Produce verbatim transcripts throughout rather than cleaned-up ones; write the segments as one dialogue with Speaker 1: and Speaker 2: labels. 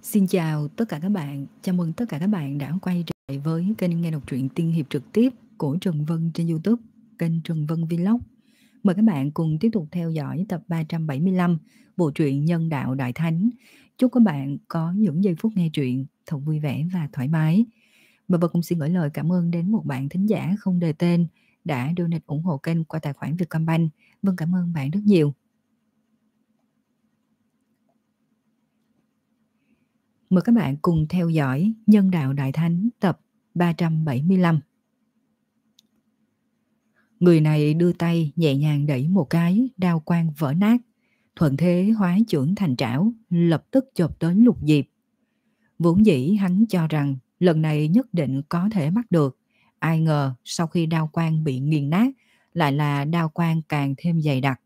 Speaker 1: Xin chào tất cả các bạn, chào mừng tất cả các bạn đã quay trở lại với kênh nghe đọc truyện tiên hiệp trực tiếp của Trần Vân trên YouTube, kênh Trần Vân Vlog. Mời các bạn cùng tiếp tục theo dõi tập ba trăm bảy mươi lăm bộ truyện Nhân Đạo Đại Thánh. Chúc các bạn có những giây phút nghe truyện thật vui vẻ và thoải mái. Và Vân cũng xin gửi lời cảm ơn đến một bạn thính giả không đề tên đã donate ủng hộ kênh qua tài khoản Vietcombank. Vân cảm ơn bạn rất nhiều. Mời các bạn cùng theo dõi Nhân Đạo Đại Thánh tập ba trăm bảy mươi lăm. Người này đưa tay nhẹ nhàng đẩy một cái, đao quang vỡ nát, thuận thế hóa chưởng thành trảo, lập tức chộp tới Lục Diệp. Vốn dĩ hắn cho rằng lần này nhất định có thể bắt được, ai ngờ sau khi đao quang bị nghiền nát, lại là đao quang càng thêm dày đặc.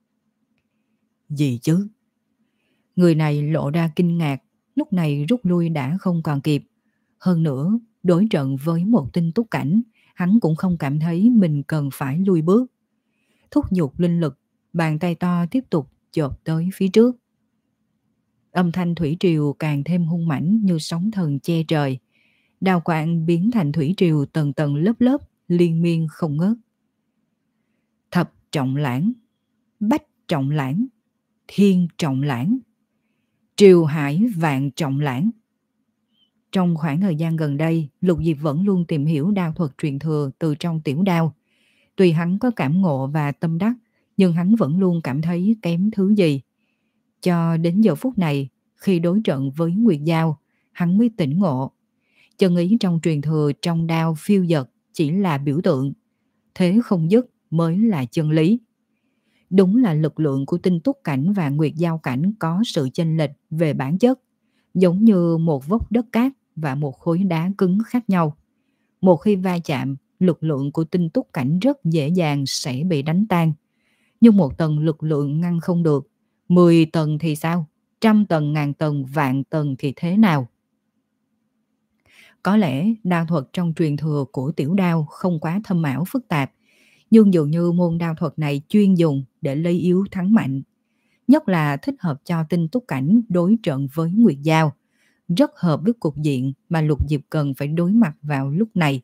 Speaker 1: Gì chứ? Người này lộ ra kinh ngạc, lúc này rút lui đã không còn kịp. Hơn nữa, đối trận với một tinh túc cảnh, hắn cũng không cảm thấy mình cần phải lui bước. Thúc giục linh lực, bàn tay to tiếp tục chộp tới phía trước. Âm thanh thủy triều càng thêm hung mãnh như sóng thần che trời. Đao quang biến thành thủy triều tầng tầng lớp lớp, liên miên không ngớt. Thập trọng lãng, bách trọng lãng, thiên trọng lãng, triều hải vạn trọng lãng. Trong khoảng thời gian gần đây, Lục Diệp vẫn luôn tìm hiểu đao thuật truyền thừa từ trong tiểu đao. Tuy hắn có cảm ngộ và tâm đắc, nhưng hắn vẫn luôn cảm thấy kém thứ gì. Cho đến giờ phút này, khi đối trận với Nguyệt Giao, hắn mới tỉnh ngộ. Chân ý trong truyền thừa trong đao phiêu dật chỉ là biểu tượng, thế không dứt mới là chân lý. Đúng là lực lượng của tinh túc cảnh và Nguyệt Giao cảnh có sự chênh lệch về bản chất, giống như một vốc đất cát và một khối đá cứng khác nhau. Một khi va chạm, lực lượng của tinh túc cảnh rất dễ dàng sẽ bị đánh tan. Nhưng một tầng lực lượng ngăn không được, mười tầng thì sao? Trăm tầng, ngàn tầng, vạn tầng thì thế nào? Có lẽ đao thuật trong truyền thừa của tiểu đao không quá thâm ảo phức tạp, nhưng dường như môn đao thuật này chuyên dùng để lấy yếu thắng mạnh. Nhất là thích hợp cho tinh túc cảnh đối trận với Nguyệt Giao, rất hợp với cục diện mà Lục Diệp cần phải đối mặt vào lúc này.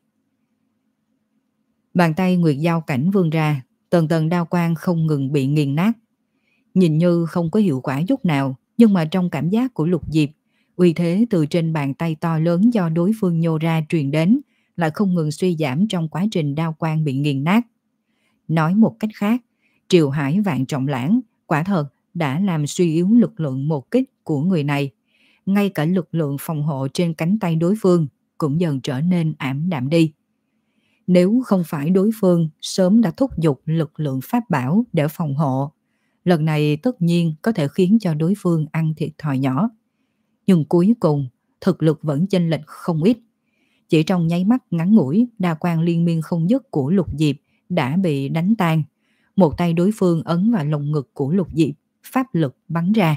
Speaker 1: Bàn tay Nguyệt Giao cảnh vươn ra, tầng tầng đao quang không ngừng bị nghiền nát. Nhìn như không có hiệu quả chút nào, nhưng mà trong cảm giác của Lục Diệp, uy thế từ trên bàn tay to lớn do đối phương nhô ra truyền đến lại không ngừng suy giảm trong quá trình đao quang bị nghiền nát. Nói một cách khác, triều hải vạn trọng lãng quả thật đã làm suy yếu lực lượng một kích của người này. Ngay cả lực lượng phòng hộ trên cánh tay đối phương cũng dần trở nên ảm đạm đi. Nếu không phải đối phương sớm đã thúc giục lực lượng pháp bảo để phòng hộ, lần này tất nhiên có thể khiến cho đối phương ăn thiệt thòi nhỏ. Nhưng cuối cùng, thực lực vẫn chênh lệch không ít. Chỉ trong nháy mắt ngắn ngủi, đao quang liên miên không dứt của Lục Diệp đã bị đánh tan. Một tay đối phương ấn vào lồng ngực của Lục Diệp, pháp lực bắn ra.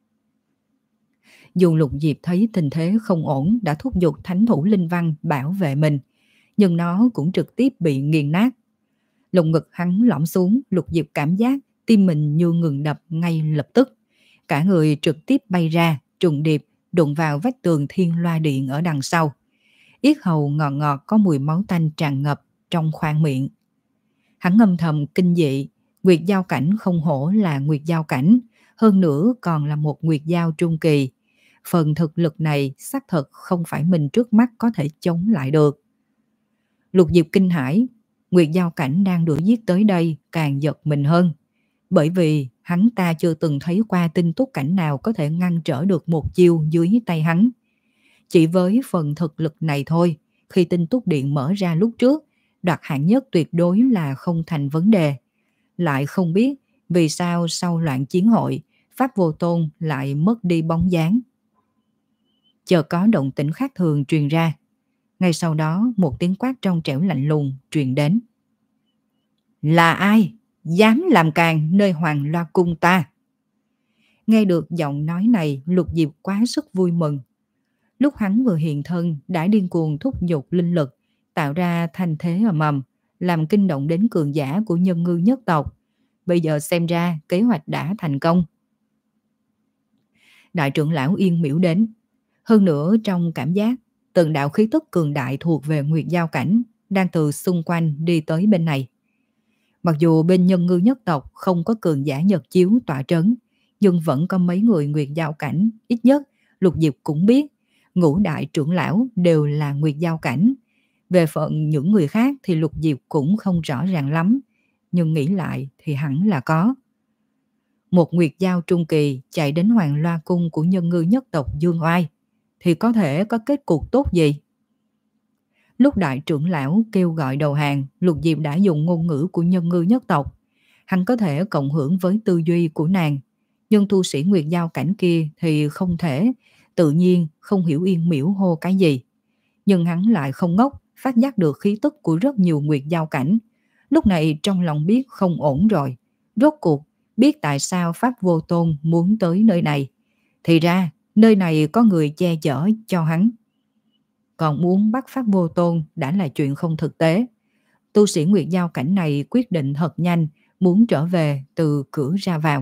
Speaker 1: Dù Lục Diệp thấy tình thế không ổn đã thúc giục thánh thủ linh văn bảo vệ mình, nhưng nó cũng trực tiếp bị nghiền nát. Lồng ngực hắn lõm xuống, Lục Diệp cảm giác tim mình như ngừng đập ngay lập tức. Cả người trực tiếp bay ra, trùng điệp, đụng vào vách tường thiên loa điện ở đằng sau. Yết hầu ngọt ngọt có mùi máu tanh tràn ngập trong khoang miệng. Hắn âm thầm kinh dị, Nguyệt Giao cảnh không hổ là Nguyệt Giao cảnh, hơn nữa còn là một Nguyệt Giao trung kỳ. Phần thực lực này xác thật không phải mình trước mắt có thể chống lại được. Lục Diệp kinh hãi, Nguyệt Giao cảnh đang đuổi giết tới đây càng giật mình hơn. Bởi vì hắn ta chưa từng thấy qua tinh túc cảnh nào có thể ngăn trở được một chiêu dưới tay hắn. Chỉ với phần thực lực này thôi, khi tinh túc điện mở ra lúc trước, đoạt hạng nhất tuyệt đối là không thành vấn đề. Lại không biết vì sao sau loạn chiến hội, Pháp Vô Tôn lại mất đi bóng dáng. Chợt có động tĩnh khác thường truyền ra. Ngay sau đó một tiếng quát trong trẻo lạnh lùng truyền đến. Là ai dám làm càn nơi Hoàng Loa Cung ta? Nghe được giọng nói này, Lục Diệp quá sức vui mừng. Lúc hắn vừa hiện thân đã điên cuồng thúc giục linh lực, tạo ra thanh thế ầm ầm, làm kinh động đến cường giả của nhân ngư nhất tộc. Bây giờ xem ra kế hoạch đã thành công. Đại trưởng lão Yên Miễu đến. Hơn nữa trong cảm giác, từng đạo khí tức cường đại thuộc về Nguyệt Giao cảnh đang từ xung quanh đi tới bên này. Mặc dù bên Nhân Ngư nhất tộc không có cường giả Nhật chiếu tọa trấn, nhưng vẫn có mấy người Nguyệt Giao cảnh, ít nhất Lục Diệp cũng biết, ngũ đại trưởng lão đều là Nguyệt Giao cảnh. Về phận những người khác thì Lục Diệp cũng không rõ ràng lắm, nhưng nghĩ lại thì hẳn là có. Một Nguyệt Giao trung kỳ chạy đến Hoàng Loa cung của Nhân Ngư nhất tộc Dương Oai thì có thể có kết cục tốt gì? Lúc đại trưởng lão kêu gọi đầu hàng, Lục Diệp đã dùng ngôn ngữ của Nhân Ngư nhất tộc. Hắn có thể cộng hưởng với tư duy của nàng, nhưng tu sĩ Nguyệt Giao cảnh kia thì không thể, tự nhiên không hiểu Yên Miễu hô cái gì. Nhưng hắn lại không ngốc, phát giác được khí tức của rất nhiều Nguyệt Giao cảnh. Lúc này trong lòng biết không ổn rồi. Rốt cuộc biết tại sao Pháp Vô Tôn muốn tới nơi này. Thì ra nơi này có người che chở cho hắn. Còn muốn bắt Pháp Vô Tôn đã là chuyện không thực tế. Tu sĩ Nguyệt Giao cảnh này quyết định thật nhanh, muốn trở về từ cửa ra vào.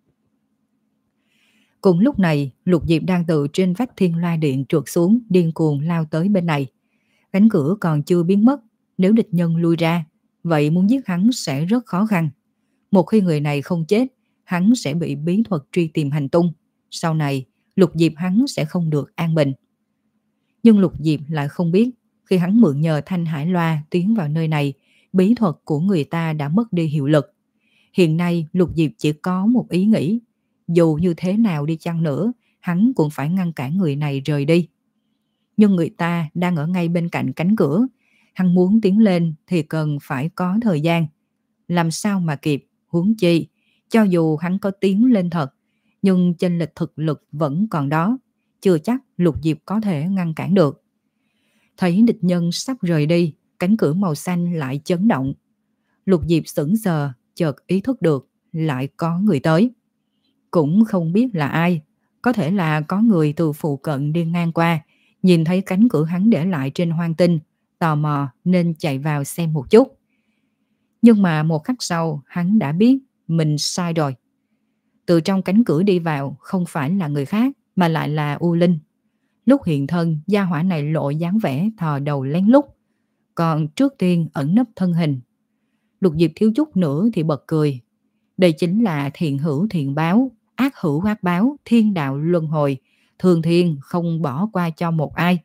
Speaker 1: Cùng lúc này, Lục Diệp đang từ trên vách Thiên La Điện trượt xuống, điên cuồng lao tới bên này. Cánh cửa còn chưa biến mất, nếu địch nhân lui ra, vậy muốn giết hắn sẽ rất khó khăn. Một khi người này không chết, hắn sẽ bị bí thuật truy tìm hành tung. Sau này, Lục Diệp hắn sẽ không được an bình. Nhưng Lục Diệp lại không biết, khi hắn mượn nhờ Thanh Hải Loa tiến vào nơi này, bí thuật của người ta đã mất đi hiệu lực. Hiện nay Lục Diệp chỉ có một ý nghĩ, dù như thế nào đi chăng nữa, hắn cũng phải ngăn cản người này rời đi. Nhưng người ta đang ở ngay bên cạnh cánh cửa, hắn muốn tiến lên thì cần phải có thời gian. Làm sao mà kịp, huống chi, cho dù hắn có tiến lên thật, nhưng chênh lệch thực lực vẫn còn đó, chưa chắc Lục Diệp có thể ngăn cản được. Thấy địch nhân sắp rời đi, cánh cửa màu xanh lại chấn động. Lục Diệp sững sờ, chợt ý thức được lại có người tới. Cũng không biết là ai, có thể là có người từ phụ cận đi ngang qua, nhìn thấy cánh cửa hắn để lại trên hoang tinh, tò mò nên chạy vào xem một chút. Nhưng mà một khắc sau hắn đã biết mình sai rồi. Từ trong cánh cửa đi vào không phải là người khác mà lại là U Linh. Lúc hiện thân, gia hỏa này lộ dáng vẻ thò đầu lén lút, còn trước tiên ẩn nấp thân hình. Lục Diệp thiếu chút nữa thì bật cười. Đây chính là thiện hữu thiện báo, ác hữu ác báo, thiên đạo luân hồi, thường thiên không bỏ qua cho một ai.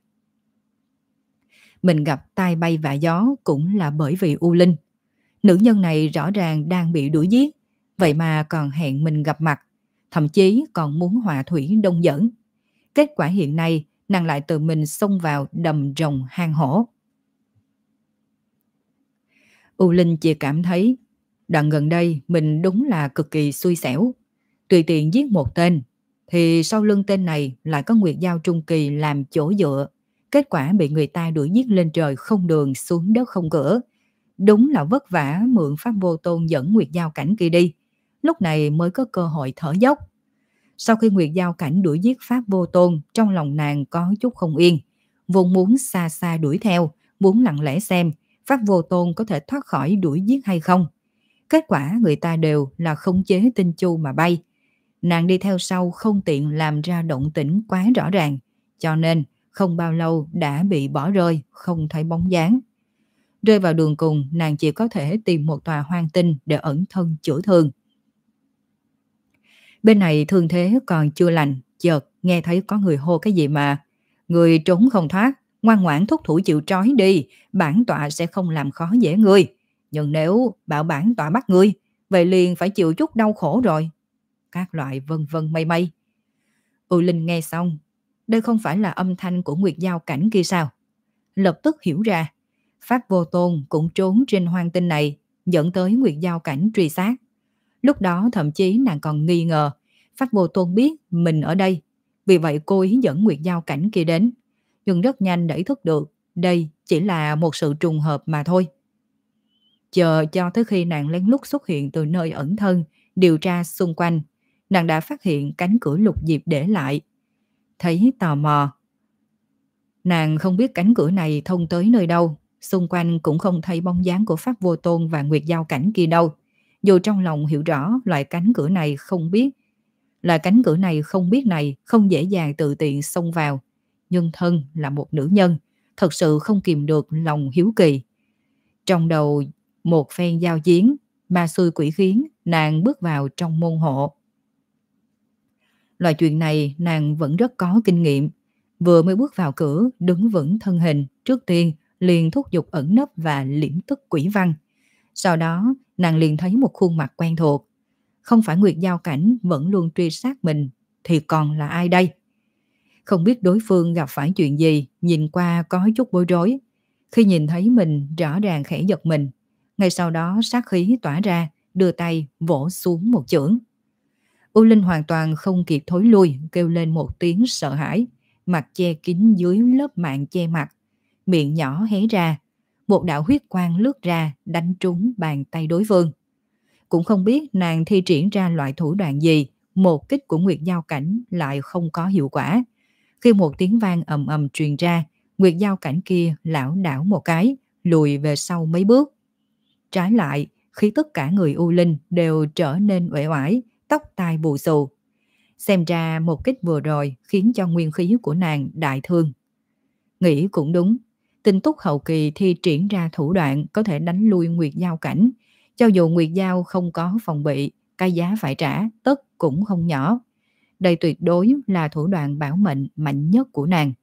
Speaker 1: Mình gặp tai bay vạ gió cũng là bởi vì U Linh. Nữ nhân này rõ ràng đang bị đuổi giết, vậy mà còn hẹn mình gặp mặt, thậm chí còn muốn hòa thủy đông dẫn. Kết quả hiện nay, nàng lại tự mình xông vào đầm rồng hang hổ. U Linh chỉ cảm thấy, đoạn gần đây mình đúng là cực kỳ xui xẻo. Tùy tiện giết một tên, thì sau lưng tên này lại có Nguyệt Giao trung kỳ làm chỗ dựa. Kết quả bị người ta đuổi giết lên trời không đường xuống đất không cửa. Đúng là vất vả mượn Pháp Vô Tôn dẫn Nguyệt Giao cảnh kia đi. Lúc này mới có cơ hội thở dốc. Sau khi Nguyệt Giao cảnh đuổi giết Pháp Vô Tôn, trong lòng nàng có chút không yên. Vốn muốn xa xa đuổi theo, muốn lặng lẽ xem Pháp Vô Tôn có thể thoát khỏi đuổi giết hay không. Kết quả người ta đều là khống chế tinh chu mà bay. Nàng đi theo sau không tiện làm ra động tĩnh quá rõ ràng, cho nên không bao lâu đã bị bỏ rơi, không thấy bóng dáng. Rơi vào đường cùng, nàng chỉ có thể tìm một tòa hoang tinh để ẩn thân chữa thương. Bên này thương thế còn chưa lành, chợt nghe thấy có người hô cái gì mà: người trốn không thoát, ngoan ngoãn thúc thủ chịu trói đi, bản tọa sẽ không làm khó dễ ngươi. Nhưng nếu bảo bản tọa bắt ngươi, vậy liền phải chịu chút đau khổ rồi. Các loại vân vân mây mây. U Linh nghe xong, đây không phải là âm thanh của Nguyệt Giao cảnh kia sao? Lập tức hiểu ra, Pháp Vô Tôn cũng trốn trên hoang tinh này, dẫn tới Nguyệt Giao cảnh truy sát. Lúc đó thậm chí nàng còn nghi ngờ Pháp Vô Tôn biết mình ở đây, vì vậy cô ý dẫn Nguyệt Giao cảnh kia đến. Nhưng rất nhanh đã ý thức được đây chỉ là một sự trùng hợp mà thôi. Chờ cho tới khi nàng lén lút xuất hiện từ nơi ẩn thân, điều tra xung quanh, nàng đã phát hiện cánh cửa Lục Diệp để lại. Thấy tò mò, nàng không biết cánh cửa này thông tới nơi đâu, xung quanh cũng không thấy bóng dáng của Pháp Vô Tôn và Nguyệt Giao cảnh kia đâu. Dù trong lòng hiểu rõ loại cánh cửa này không biết, là cánh cửa này không biết này không dễ dàng tự tiện xông vào, nhân thân là một nữ nhân, thật sự không kìm được lòng hiếu kỳ. Trong đầu một phen giao chiến, ma xui quỷ khiến, nàng bước vào trong môn hộ. Loại chuyện này nàng vẫn rất có kinh nghiệm. Vừa mới bước vào cửa, đứng vững thân hình, trước tiên liền thúc giục ẩn nấp và liễm tức quỷ văn. Sau đó, nàng liền thấy một khuôn mặt quen thuộc. Không phải Nguyệt Giao Cảnh vẫn luôn truy sát mình, thì còn là ai đây? Không biết đối phương gặp phải chuyện gì, nhìn qua có chút bối rối. Khi nhìn thấy mình rõ ràng khẽ giật mình. Ngay sau đó sát khí tỏa ra, đưa tay vỗ xuống một chưởng. U Linh hoàn toàn không kịp thối lui, kêu lên một tiếng sợ hãi, mặt che kín dưới lớp mạng che mặt, miệng nhỏ hé ra, một đạo huyết quang lướt ra đánh trúng bàn tay đối phương. Cũng không biết nàng thi triển ra loại thủ đoạn gì, một kích của Nguyệt Giao Cảnh lại không có hiệu quả. Khi một tiếng vang ầm ầm truyền ra, Nguyệt Giao Cảnh kia lảo đảo một cái, lùi về sau mấy bước. Trái lại, khi tất cả người U Linh đều trở nên uể oải, tóc tai bù xù. Xem ra một kích vừa rồi khiến cho nguyên khí của nàng đại thương. Nghĩ cũng đúng, Tinh Túc hậu kỳ thi triển ra thủ đoạn có thể đánh lui Nguyệt Giao Cảnh. Cho dù Nguyệt Giao không có phòng bị, cái giá phải trả tất cũng không nhỏ. Đây tuyệt đối là thủ đoạn bảo mệnh mạnh nhất của nàng.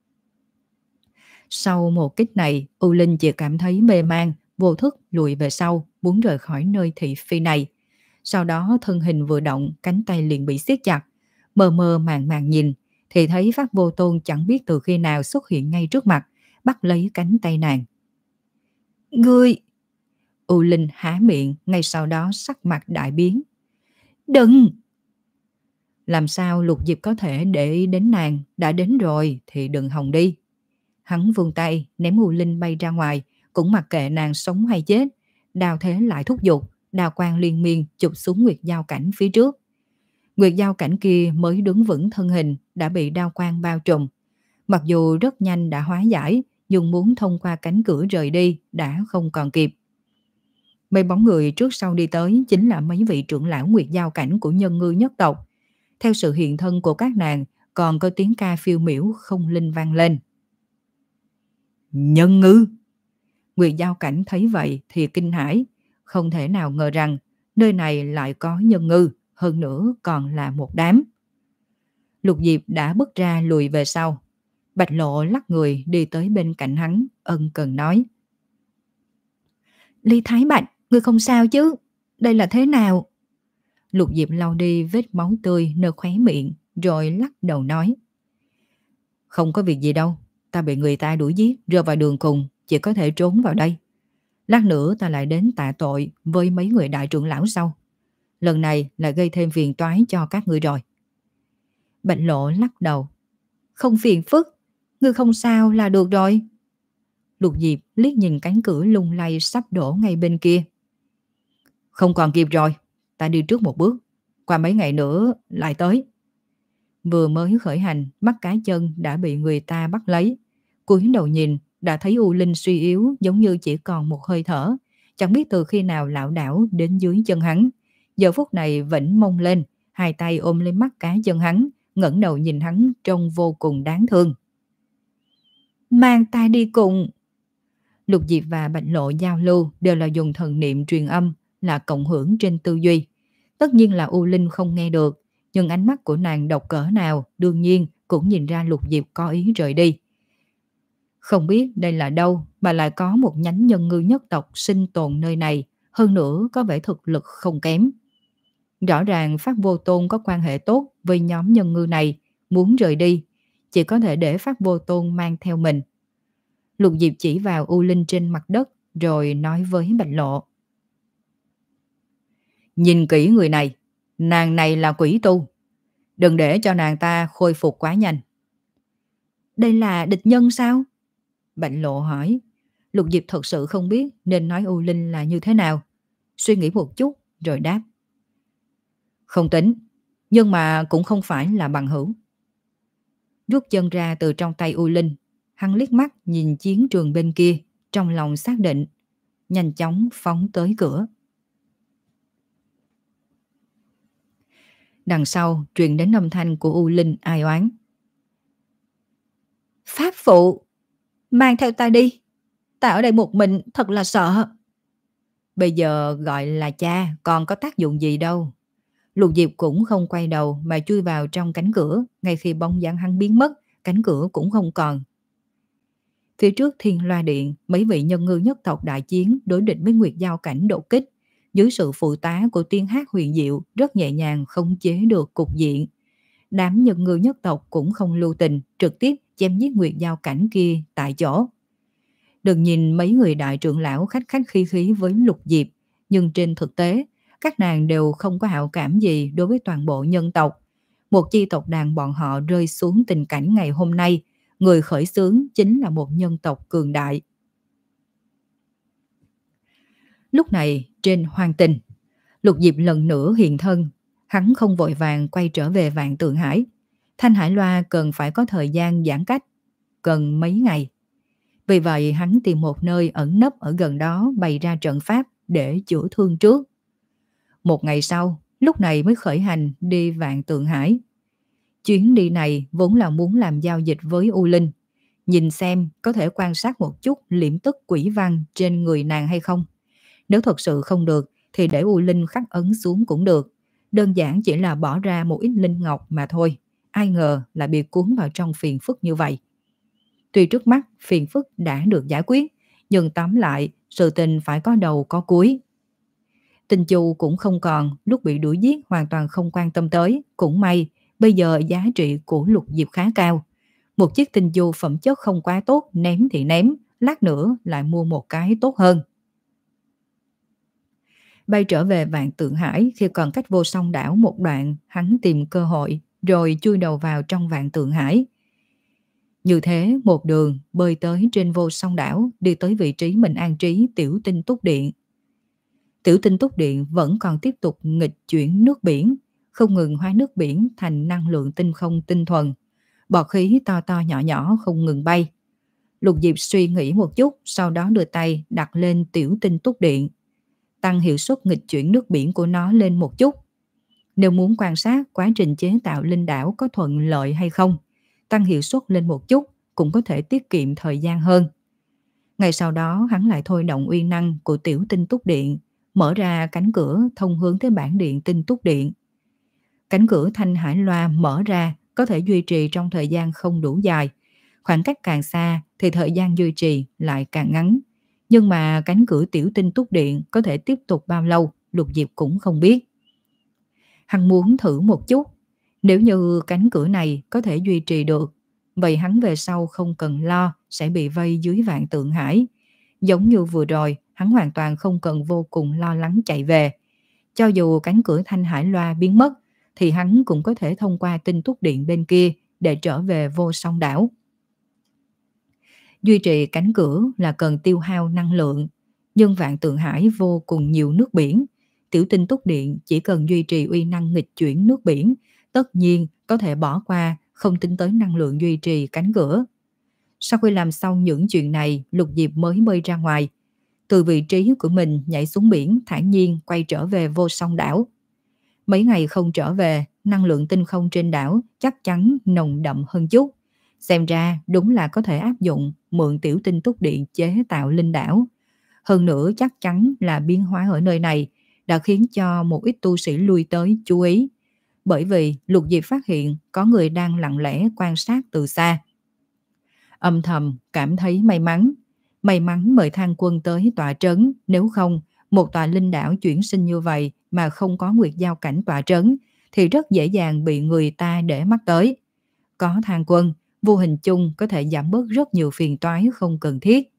Speaker 1: Sau một kích này, U Linh chỉ cảm thấy mê man, vô thức lùi về sau, muốn rời khỏi nơi thị phi này. Sau đó thân hình vừa động, cánh tay liền bị siết chặt. Mơ mơ màng màng nhìn, thì thấy Pháp Vô Tôn chẳng biết từ khi nào xuất hiện ngay trước mặt, bắt lấy cánh tay nàng. Ngươi! U Linh há miệng, ngay sau đó sắc mặt đại biến. Đừng! Làm sao Lục Diệp có thể để ý đến nàng, đã đến rồi thì đừng hòng đi. Hắn vươn tay, ném U Linh bay ra ngoài, cũng mặc kệ nàng sống hay chết. Đao thế lại thúc giục, đao quang liên miên chụp xuống Nguyệt Giao Cảnh phía trước. Nguyệt Giao Cảnh kia mới đứng vững thân hình đã bị đao quang bao trùm. Mặc dù rất nhanh đã hóa giải, nhưng muốn thông qua cánh cửa rời đi đã không còn kịp. Mấy bóng người trước sau đi tới chính là mấy vị trưởng lão Nguyệt Giao Cảnh của Nhân Ngư nhất tộc. Theo sự hiện thân của các nàng, còn có tiếng ca phiêu miểu không linh vang lên. Nhân Ngư! Nguyệt Giao Cảnh thấy vậy thì kinh hãi, không thể nào ngờ rằng nơi này lại có nhân ngư, hơn nữa còn là một đám. Lục Diệp đã bước ra lùi về sau. Bạch Lộ lắc người đi tới bên cạnh hắn, ân cần nói. Ly Thái Bạch, ngươi không sao chứ? Đây là thế nào? Lục Diệp lau đi vết máu tươi nơi khóe miệng, rồi lắc đầu nói. Không có việc gì đâu, ta bị người ta đuổi giết, rơi vào đường cùng, chỉ có thể trốn vào đây. Lát nữa ta lại đến tạ tội với mấy người đại trưởng lão sau. Lần này là gây thêm phiền toái cho các ngươi rồi. Bạch Lộ lắc đầu. Không phiền phức, ngươi không sao là được rồi. Lục Diệp liếc nhìn cánh cửa lung lay sắp đổ ngay bên kia. Không còn kịp rồi, ta đi trước một bước, qua mấy ngày nữa lại tới. Vừa mới khởi hành, mắt cá chân đã bị người ta bắt lấy. Cúi đầu nhìn, đã thấy U Linh suy yếu giống như chỉ còn một hơi thở. Chẳng biết từ khi nào lảo đảo đến dưới chân hắn. Giờ phút này vẫn mông lên, hai tay ôm lên mắt cá chân hắn, ngẩng đầu nhìn hắn trông vô cùng đáng thương. Mang ta đi cùng. Lục Diệp và Bạch Lộ giao lưu đều là dùng thần niệm truyền âm, là cộng hưởng trên tư duy. Tất nhiên là U Linh không nghe được, nhưng ánh mắt của nàng độc cỡ nào đương nhiên cũng nhìn ra Lục Diệp có ý rời đi. Không biết đây là đâu mà lại có một nhánh nhân ngư nhất tộc sinh tồn nơi này, hơn nữa có vẻ thực lực không kém. Rõ ràng Pháp Vô Tôn có quan hệ tốt với nhóm nhân ngư này, muốn rời đi, chỉ có thể để Pháp Vô Tôn mang theo mình. Lục Diệp chỉ vào U Linh trên mặt đất rồi nói với Bạch Lộ. Nhìn kỹ người này, nàng này là quỷ tu. Đừng để cho nàng ta khôi phục quá nhanh. Đây là địch nhân sao? Bạch Lộ hỏi. Lục Diệp thật sự không biết nên nói U Linh là như thế nào. Suy nghĩ một chút rồi đáp. Không tính, nhưng mà cũng không phải là bằng hữu. Rút chân ra từ trong tay U Linh, hắn liếc mắt nhìn chiến trường bên kia, trong lòng xác định, nhanh chóng phóng tới cửa. Đằng sau truyền đến âm thanh của U Linh ai oán. Pháp phụ, mang theo ta đi, ta ở đây một mình thật là sợ. Bây giờ gọi là cha còn có tác dụng gì đâu. Lục Diệp cũng không quay đầu mà chui vào trong cánh cửa, ngay khi bóng dáng hắn biến mất, cánh cửa cũng không còn. Phía trước Thiên Loa Điện, mấy vị nhân ngư nhất tộc đại chiến đối địch với Nguyệt Giao cảnh đột kích. Dưới sự phụ tá của Tiên Hát huyền diệu, rất nhẹ nhàng khống chế được cục diện. Đám nhân ngư nhất tộc cũng không lưu tình, trực tiếp chém giết Nguyệt Giao cảnh kia tại chỗ. Đừng nhìn mấy người đại trưởng lão khách khách khí khí với Lục Diệp, nhưng trên thực tế, các nàng đều không có hảo cảm gì đối với toàn bộ nhân tộc. Một chi tộc đàn bọn họ rơi xuống tình cảnh ngày hôm nay, người khởi xướng chính là một nhân tộc cường đại. Lúc này, trên hoang tinh, Lục Diệp lần nữa hiện thân, hắn không vội vàng quay trở về Vạn Tượng Hải. Thanh Hải Loa cần phải có thời gian giãn cách, cần mấy ngày. Vì vậy hắn tìm một nơi ẩn nấp ở gần đó bày ra trận pháp để chữa thương trước. Một ngày sau, lúc này mới khởi hành đi Vạn Tượng Hải. Chuyến đi này vốn là muốn làm giao dịch với U Linh, nhìn xem có thể quan sát một chút liễm tức quỷ văn trên người nàng hay không. Nếu thật sự không được thì để U Linh khắc ấn xuống cũng được. Đơn giản chỉ là bỏ ra một ít linh ngọc mà thôi. Ai ngờ lại bị cuốn vào trong phiền phức như vậy. Tuy trước mắt phiền phức đã được giải quyết, nhưng tóm lại sự tình phải có đầu có cuối. Tinh Chu cũng không còn, lúc bị đuổi giết hoàn toàn không quan tâm tới. Cũng may, bây giờ giá trị của Lục Diệp khá cao. Một chiếc Tinh Chu phẩm chất không quá tốt, ném thì ném, lát nữa lại mua một cái tốt hơn. Bay trở về Vạn Tượng Hải, khi còn cách Vô Song đảo một đoạn, hắn tìm cơ hội, rồi chui đầu vào trong Vạn Tượng Hải. Như thế, một đường bơi tới trên Vô Song đảo, đi tới vị trí mình an trí Tiểu Tinh Túc Điện. Tiểu Tinh Túc Điện vẫn còn tiếp tục nghịch chuyển nước biển, không ngừng hóa nước biển thành năng lượng tinh không tinh thuần. Bọt khí to to nhỏ nhỏ không ngừng bay. Lục Diệp suy nghĩ một chút, sau đó đưa tay đặt lên Tiểu Tinh Túc Điện, tăng hiệu suất nghịch chuyển nước biển của nó lên một chút. Nếu muốn quan sát quá trình chế tạo linh đảo có thuận lợi hay không, tăng hiệu suất lên một chút cũng có thể tiết kiệm thời gian hơn. Ngày sau đó hắn lại thôi động uy năng của Tiểu Tinh Túc Điện, mở ra cánh cửa thông hướng tới bản điện Tinh Túc Điện. Cánh cửa Thanh Hải Loa mở ra có thể duy trì trong thời gian không đủ dài. Khoảng cách càng xa thì thời gian duy trì lại càng ngắn. Nhưng mà cánh cửa Tiểu Tinh Túc Điện có thể tiếp tục bao lâu, Lục Diệp cũng không biết. Hắn muốn thử một chút. Nếu như cánh cửa này có thể duy trì được, vậy hắn về sau không cần lo sẽ bị vây dưới Vạn Tượng Hải. Giống như vừa rồi, hắn hoàn toàn không cần vô cùng lo lắng chạy về. Cho dù cánh cửa Thanh Hải Loa biến mất, thì hắn cũng có thể thông qua Tinh Túc Điện bên kia để trở về Vô Song đảo. Duy trì cánh cửa là cần tiêu hao năng lượng, nhưng Vạn Tượng Hải vô cùng nhiều nước biển. Tiểu Tinh Túc Điện chỉ cần duy trì uy năng nghịch chuyển nước biển, tất nhiên có thể bỏ qua, không tính tới năng lượng duy trì cánh cửa. Sau khi làm xong những chuyện này, Lục Diệp mới bơi ra ngoài. Từ vị trí của mình nhảy xuống biển, thản nhiên quay trở về Vô Song đảo. Mấy ngày không trở về, năng lượng tinh không trên đảo chắc chắn nồng đậm hơn chút. Xem ra đúng là có thể áp dụng mượn Tiểu Tinh Túc Điện chế tạo linh đảo. Hơn nữa chắc chắn là biến hóa ở nơi này đã khiến cho một ít tu sĩ lui tới chú ý. Bởi vì Lục Diệp phát hiện có người đang lặng lẽ quan sát từ xa. Âm thầm cảm thấy may mắn. May mắn mời Thang Quân tới tọa trấn, nếu không, một tòa linh đảo chuyển sinh như vậy mà không có Nguyệt Giao cảnh tọa trấn thì rất dễ dàng bị người ta để mắt tới. Có Thang Quân, vô hình chung có thể giảm bớt rất nhiều phiền toái không cần thiết.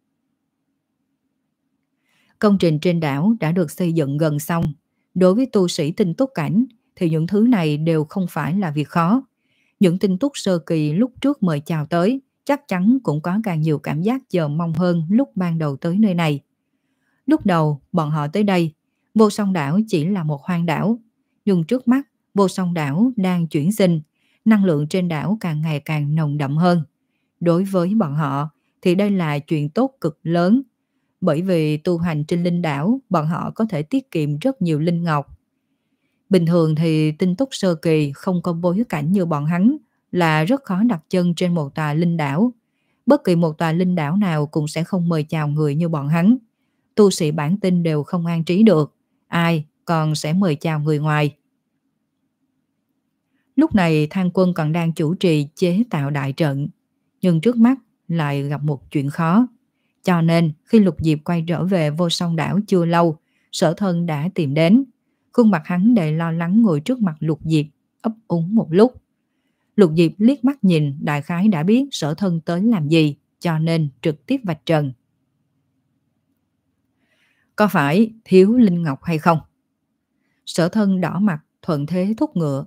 Speaker 1: Công trình trên đảo đã được xây dựng gần xong. Đối với tu sĩ tinh túc cảnh thì những thứ này đều không phải là việc khó. Những tinh túc sơ kỳ lúc trước mời chào tới chắc chắn cũng có càng nhiều cảm giác chờ mong hơn lúc ban đầu tới nơi này. Lúc đầu bọn họ tới đây, Vô Song đảo chỉ là một hoang đảo. Nhưng trước mắt Vô Song đảo đang chuyển sinh, năng lượng trên đảo càng ngày càng nồng đậm hơn. Đối với bọn họ thì đây là chuyện tốt cực lớn. Bởi vì tu hành trên linh đảo, bọn họ có thể tiết kiệm rất nhiều linh ngọc. Bình thường thì tinh túc sơ kỳ không có bối cảnh như bọn hắn là rất khó đặt chân trên một tòa linh đảo. Bất kỳ một tòa linh đảo nào cũng sẽ không mời chào người như bọn hắn. Tu sĩ bản tinh đều không an trí được, ai còn sẽ mời chào người ngoài. Lúc này Thang Quân còn đang chủ trì chế tạo đại trận, nhưng trước mắt lại gặp một chuyện khó. Cho nên khi Lục Diệp quay trở về Vô Song Đảo chưa lâu, Sở Thân đã tìm đến. Khuôn mặt hắn đầy lo lắng ngồi trước mặt Lục Diệp, ấp úng một lúc. Lục Diệp liếc mắt nhìn, đại khái đã biết Sở Thân tới làm gì, cho nên trực tiếp vạch trần. Có phải thiếu linh ngọc hay không? Sở Thân đỏ mặt, thuận thế thúc ngựa.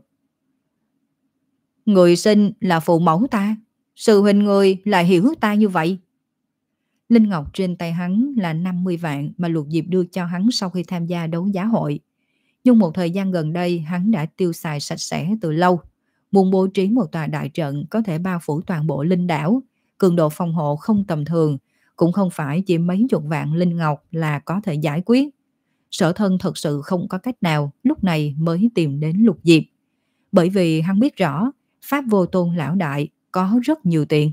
Speaker 1: Người sinh là phụ mẫu ta, sư huynh người lại hiểu ta như vậy. Linh ngọc trên tay hắn là năm mươi vạn mà Lục Diệp đưa cho hắn sau khi tham gia đấu giá hội. Nhưng một thời gian gần đây hắn đã tiêu xài sạch sẽ từ lâu. Muốn bố trí một tòa đại trận có thể bao phủ toàn bộ linh đảo, cường độ phòng hộ không tầm thường, cũng không phải chỉ mấy chục vạn linh ngọc là có thể giải quyết. Sở Thân thật sự không có cách nào, lúc này mới tìm đến Lục Diệp. Bởi vì hắn biết rõ Pháp Vô Tôn lão đại có rất nhiều tiền.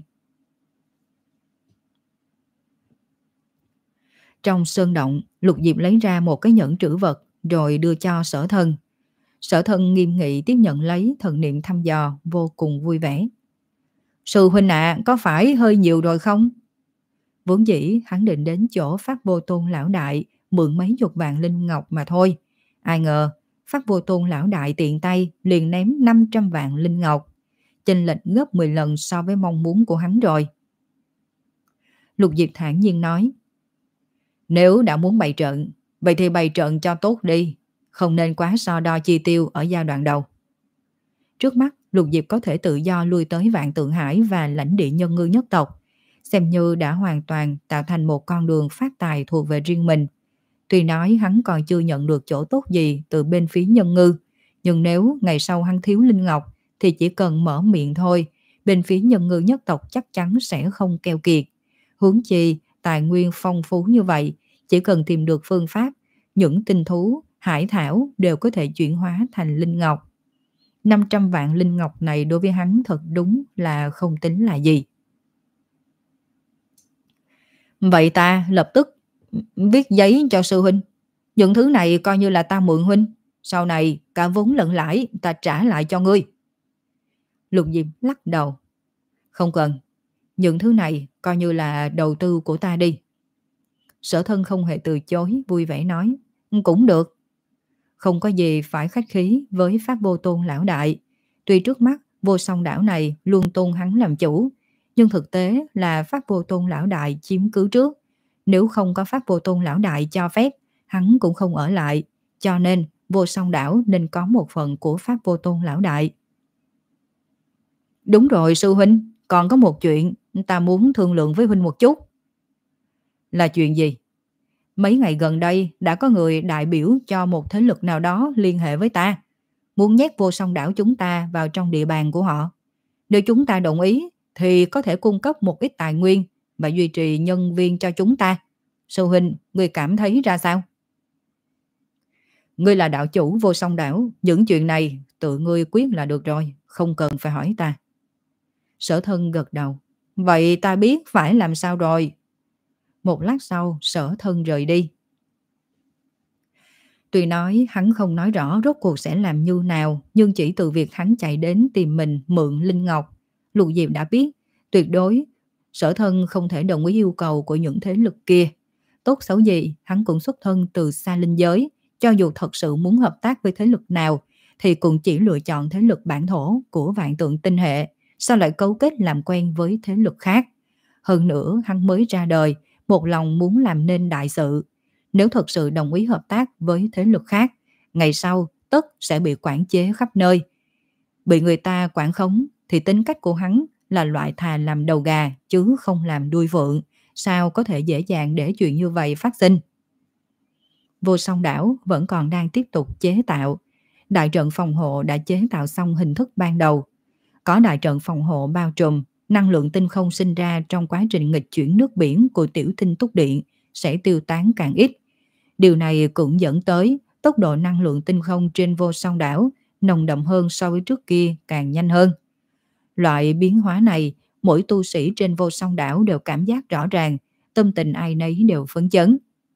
Speaker 1: Trong sơn động, Lục Diệp lấy ra một cái nhẫn trữ vật rồi đưa cho Sở Thân. Sở Thân nghiêm nghị tiếp nhận lấy, thần niệm thăm dò, vô cùng vui vẻ. Sư huynh ạ, à, có phải hơi nhiều rồi không? Vốn dĩ hắn định đến chỗ Pháp Vô Tôn lão đại mượn mấy chục vạn linh ngọc mà thôi. Ai ngờ Pháp Vô Tôn lão đại tiện tay liền ném năm trăm vạn linh ngọc, chênh lệch gấp mười lần so với mong muốn của hắn rồi. Lục Diệp thản nhiên nói, nếu đã muốn bày trận, vậy thì bày trận cho tốt đi, không nên quá so đo chi tiêu ở giai đoạn đầu. Trước mắt, Lục Diệp có thể tự do lui tới Vạn Tượng Hải và lãnh địa Nhân Ngư nhất tộc, xem như đã hoàn toàn tạo thành một con đường phát tài thuộc về riêng mình. Tuy nói hắn còn chưa nhận được chỗ tốt gì từ bên phía Nhân Ngư, nhưng nếu ngày sau hắn thiếu linh ngọc thì chỉ cần mở miệng thôi, bên phía Nhân Ngư nhất tộc chắc chắn sẽ không keo kiệt. Huống chi tài nguyên phong phú như vậy, chỉ cần tìm được phương pháp, những tinh thú, hải thảo đều có thể chuyển hóa thành linh ngọc. năm trăm vạn linh ngọc này đối với hắn thật đúng là không tính là gì. Vậy ta lập tức viết giấy cho sư huynh. Những thứ này coi như là ta mượn huynh. Sau này cả vốn lẫn lãi ta trả lại cho ngươi. Lục Diệp lắc đầu. Không cần. Những thứ này coi như là đầu tư của ta đi. Sở Thân không hề từ chối, vui vẻ nói. Cũng được. Không có gì phải khách khí với Pháp Vô Tôn lão đại. Tuy trước mắt Vô Song đảo này luôn tôn hắn làm chủ, nhưng thực tế là Pháp Vô Tôn lão đại chiếm cứ trước. Nếu không có Pháp Vô Tôn lão đại cho phép, hắn cũng không ở lại. Cho nên Vô Song đảo nên có một phần của Pháp Vô Tôn lão đại. Đúng rồi sư huynh, còn có một chuyện ta muốn thương lượng với huynh một chút. Là chuyện gì? Mấy ngày gần đây đã có người đại biểu cho một thế lực nào đó liên hệ với ta, muốn nhét Vô Song đảo chúng ta vào trong địa bàn của họ. Nếu chúng ta đồng ý thì có thể cung cấp một ít tài nguyên và duy trì nhân viên cho chúng ta. Sư huynh, ngươi cảm thấy ra sao? Ngươi là đạo chủ Vô Song đảo, những chuyện này tự ngươi quyết là được rồi, không cần phải hỏi ta. Sở Thân gật đầu. Vậy ta biết phải làm sao rồi. Một lát sau, Sở Thân rời đi. Tuy nói hắn không nói rõ rốt cuộc sẽ làm như nào, nhưng chỉ từ việc hắn chạy đến tìm mình mượn linh ngọc, Lục Diệp đã biết tuyệt đối Sở Thân không thể đồng ý yêu cầu của những thế lực kia. Tốt xấu gì hắn cũng xuất thân từ xa linh giới, cho dù thật sự muốn hợp tác với thế lực nào thì cũng chỉ lựa chọn thế lực bản thổ của Vạn Tượng tinh hệ, sao lại cấu kết làm quen với thế lực khác. Hơn nữa hắn mới ra đời, một lòng muốn làm nên đại sự. Nếu thật sự đồng ý hợp tác với thế lực khác, ngày sau tất sẽ bị quản chế khắp nơi. Bị người ta quản khống thì tính cách của hắn là loại thà làm đầu gà chứ không làm đuôi vượn, sao có thể dễ dàng để chuyện như vậy phát sinh. Vô Song đảo vẫn còn đang tiếp tục chế tạo. Đại trận phòng hộ đã chế tạo xong hình thức ban đầu. Có đại trận phòng hộ bao trùm, năng lượng tinh không sinh ra trong quá trình nghịch chuyển nước biển của tiểu tinh túc điện sẽ tiêu tán càng ít. Điều này cũng dẫn tới tốc độ năng lượng tinh không trên Vô Song đảo nồng đậm hơn so với trước kia, càng nhanh hơn. Loại biến hóa này mỗi tu sĩ trên Vô Song đảo đều cảm giác rõ ràng, tâm tình ai nấy đều phấn chấn.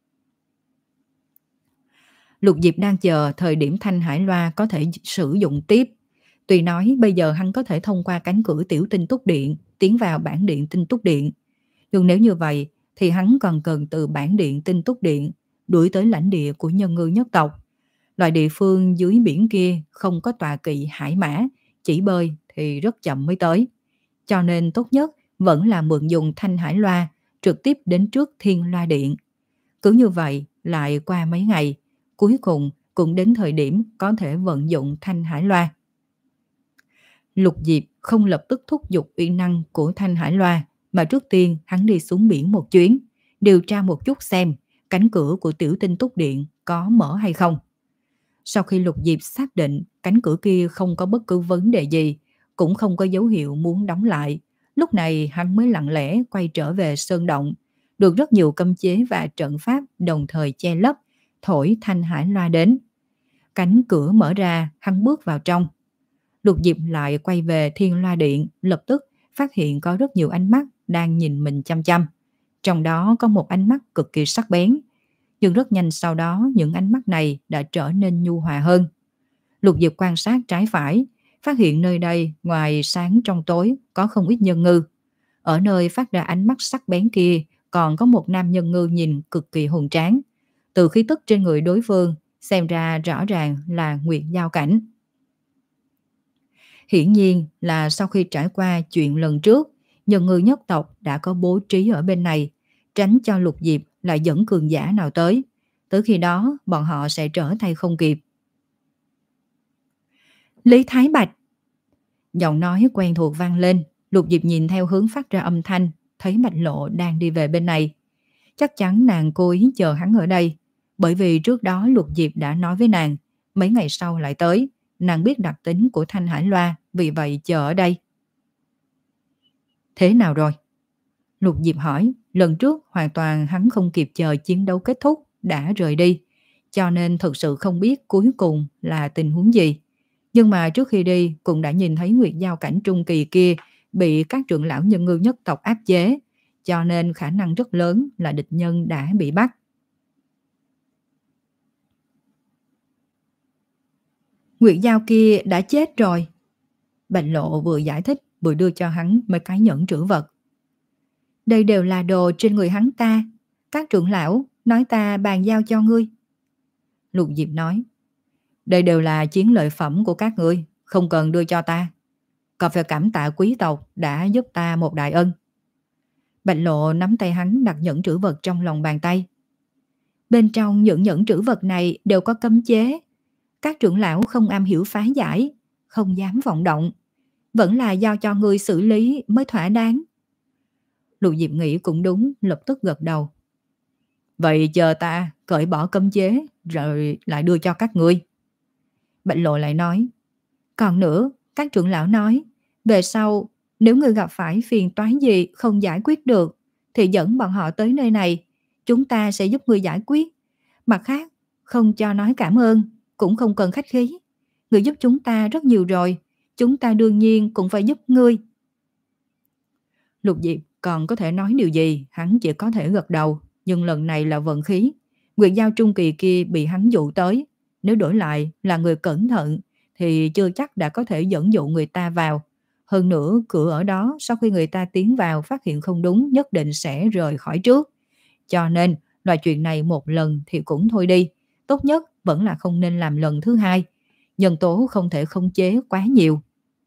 Speaker 1: Lục Diệp đang chờ thời điểm Thanh Hải Loa có thể sử dụng tiếp. Tuy nói bây giờ hắn có thể thông qua cánh cửa tiểu tinh túc điện tiến vào bản điện tinh túc điện, nhưng nếu như vậy thì hắn còn cần từ bản điện tinh túc điện đuổi tới lãnh địa của nhân ngư nhất tộc. Loại địa phương dưới biển kia không có tọa kỵ hải mã, chỉ bơi thì rất chậm mới tới. Cho nên tốt nhất vẫn là mượn dùng Thanh Hải Loa trực tiếp đến trước Thiên Loa Điện. Cứ như vậy lại qua mấy ngày, cuối cùng cũng đến thời điểm có thể vận dụng Thanh Hải Loa. Lục Diệp không lập tức thúc giục uy năng của Thanh Hải Loa, mà trước tiên hắn đi xuống biển một chuyến, điều tra một chút xem cánh cửa của tiểu tinh túc điện có mở hay không. Sau khi Lục Diệp xác định cánh cửa kia không có bất cứ vấn đề gì, cũng không có dấu hiệu muốn đóng lại, lúc này hắn mới lặng lẽ quay trở về sơn động, được rất nhiều cấm chế và trận pháp đồng thời che lấp, thổi Thanh Hải Loa đến. Cánh cửa mở ra, hắn bước vào trong. Lục Diệp lại quay về Thiên Loa Điện, lập tức phát hiện có rất nhiều ánh mắt đang nhìn mình chăm chăm. Trong đó có một ánh mắt cực kỳ sắc bén, nhưng rất nhanh sau đó những ánh mắt này đã trở nên nhu hòa hơn. Lục Diệp quan sát trái phải, phát hiện nơi đây ngoài sáng trong tối có không ít nhân ngư. Ở nơi phát ra ánh mắt sắc bén kia còn có một nam nhân ngư nhìn cực kỳ hùng tráng. Từ khí tức trên người đối phương xem ra rõ ràng là Nguyệt Giao Cảnh. Hiển nhiên là sau khi trải qua chuyện lần trước, nhân ngư nhất tộc đã có bố trí ở bên này, tránh cho Lục Diệp lại dẫn cường giả nào tới. Tới khi đó bọn họ sẽ trở tay không kịp. Lý Thái Bạch. Giọng nói quen thuộc vang lên. Lục Diệp nhìn theo hướng phát ra âm thanh, thấy Bạch Lộ đang đi về bên này. Chắc chắn nàng cố ý chờ hắn ở đây, bởi vì trước đó Lục Diệp đã nói với nàng mấy ngày sau lại tới. Nàng biết đặc tính của Thanh Hải Loa, vì vậy chờ ở đây. Thế nào rồi? Lục Diệp hỏi. Lần trước hoàn toàn hắn không kịp chờ chiến đấu kết thúc đã rời đi, cho nên thực sự không biết cuối cùng là tình huống gì. Nhưng mà trước khi đi cũng đã nhìn thấy Nguyệt Giao Cảnh trung kỳ kia bị các trưởng lão nhân ngư nhất tộc áp chế, cho nên khả năng rất lớn là địch nhân đã bị bắt. Nguyệt Giao kia đã chết rồi. Bạch Lộ vừa giải thích vừa đưa cho hắn mấy cái nhẫn trữ vật. Đây đều là đồ trên người hắn ta, các trưởng lão nói ta bàn giao cho ngươi. Lục Diệp nói. Đây đều là chiến lợi phẩm của các ngươi, không cần đưa cho ta. Còn phải cảm tạ quý tộc đã giúp ta một đại ân. Bạch Lộ nắm tay hắn đặt nhẫn trữ vật trong lòng bàn tay. Bên trong những nhẫn trữ vật này đều có cấm chế. Các trưởng lão không am hiểu phá giải, không dám vọng động. Vẫn là giao cho ngươi xử lý mới thỏa đáng. Lục Diệp nghĩ cũng đúng, lập tức gật đầu. Vậy chờ ta cởi bỏ cấm chế rồi lại đưa cho các ngươi. Bạch Lộ lại nói. Còn nữa, các trưởng lão nói, về sau nếu ngươi gặp phải phiền toái gì không giải quyết được thì dẫn bọn họ tới nơi này, chúng ta sẽ giúp ngươi giải quyết. Mặt khác, không cho nói cảm ơn, cũng không cần khách khí. Ngươi giúp chúng ta rất nhiều rồi, chúng ta đương nhiên cũng phải giúp ngươi. Lục Diệp còn có thể nói điều gì, hắn chỉ có thể gật đầu. Nhưng lần này là vận khí. Nguyệt Giao trung kỳ kia bị hắn dụ tới. Nếu đổi lại là người cẩn thận thì chưa chắc đã có thể dẫn dụ người ta vào. Hơn nữa cửa ở đó sau khi người ta tiến vào phát hiện không đúng nhất định sẽ rời khỏi trước. Cho nên loại chuyện này một lần thì cũng thôi đi. Tốt nhất vẫn là không nên làm lần thứ hai. Nhân tố không thể khống chế quá nhiều.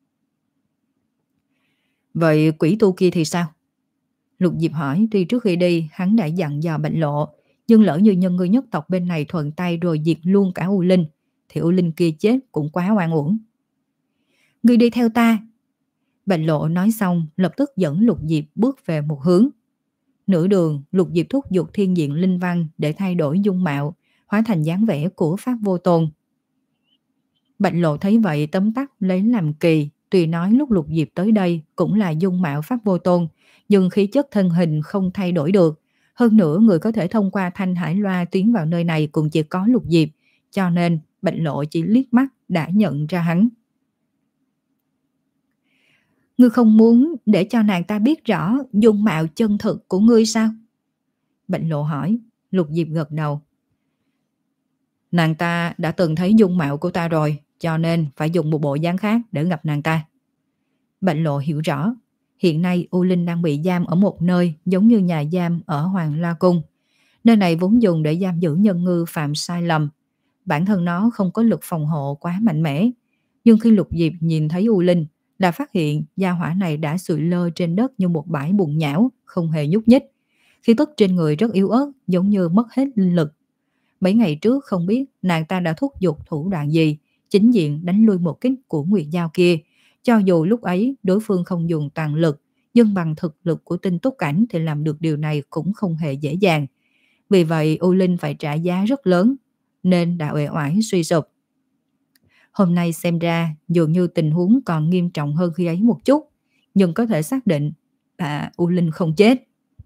Speaker 1: Vậy quỷ tu kia thì sao? Lục Diệp hỏi. Tuy trước khi đi hắn đã dặn dò Bạch Lộ, nhưng lỡ như nhân ngư nhất tộc bên này thuận tay rồi diệt luôn cả U Linh thì U Linh kia chết cũng quá oan uổng. Ngươi đi theo ta. Bạch Lộ nói xong lập tức dẫn Lục Diệp bước về một hướng. Nửa đường Lục Diệp thúc giục thiên diện linh văn để thay đổi dung mạo, hóa thành dáng vẻ của Pháp Vô Tôn. Bạch Lộ thấy vậy tấm tắc lấy làm kỳ. Tuy nói lúc Lục Diệp tới đây cũng là dung mạo Pháp Vô Tôn, nhưng khí chất thân hình không thay đổi được. Hơn nữa người có thể thông qua Thanh Hải Loa tiến vào nơi này cũng chỉ có Lục Diệp, cho nên Bạch Lộ chỉ liếc mắt đã nhận ra hắn. Ngươi không muốn để cho nàng ta biết rõ dung mạo chân thực của ngươi sao? Bạch Lộ hỏi. Lục Diệp gật đầu. Nàng ta đã từng thấy dung mạo của ta rồi, cho nên phải dùng một bộ dáng khác để gặp nàng ta. Bạch Lộ hiểu rõ. Hiện nay U Linh đang bị giam ở một nơi giống như nhà giam ở Hoàng La Cung. Nơi này vốn dùng để giam giữ nhân ngư phạm sai lầm. Bản thân nó không có lực phòng hộ quá mạnh mẽ. Nhưng khi Lục Diệp nhìn thấy U Linh là phát hiện gia hỏa này đã sụi lơ trên đất như một bãi bùn nhão, không hề nhúc nhích. Khí tức trên người rất yếu ớt, giống như mất hết linh lực. Mấy ngày trước không biết nàng ta đã thúc giục thủ đoạn gì, chính diện đánh lui một kích của Nguyệt Giao kia. Cho dù lúc ấy đối phương không dùng toàn lực, nhưng bằng thực lực của tinh túc cảnh thì làm được điều này cũng không hề dễ dàng. Vì vậy U Linh phải trả giá rất lớn, nên đã uể oải suy sụp. Hôm nay xem ra dường như tình huống còn nghiêm trọng hơn khi ấy một chút, nhưng có thể xác định là U Linh không chết.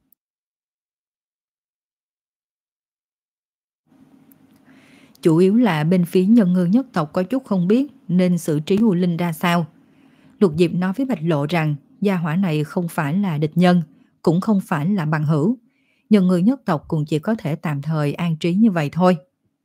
Speaker 1: Chủ yếu là bên phía nhân ngư nhất tộc có chút không biết nên xử trí U Linh ra sao. Lục Diệp nói với Bạch Lộ rằng gia hỏa này không phải là địch nhân, cũng không phải là bằng hữu. Nhân ngư nhất tộc cũng chỉ có thể tạm thời an trí như vậy thôi.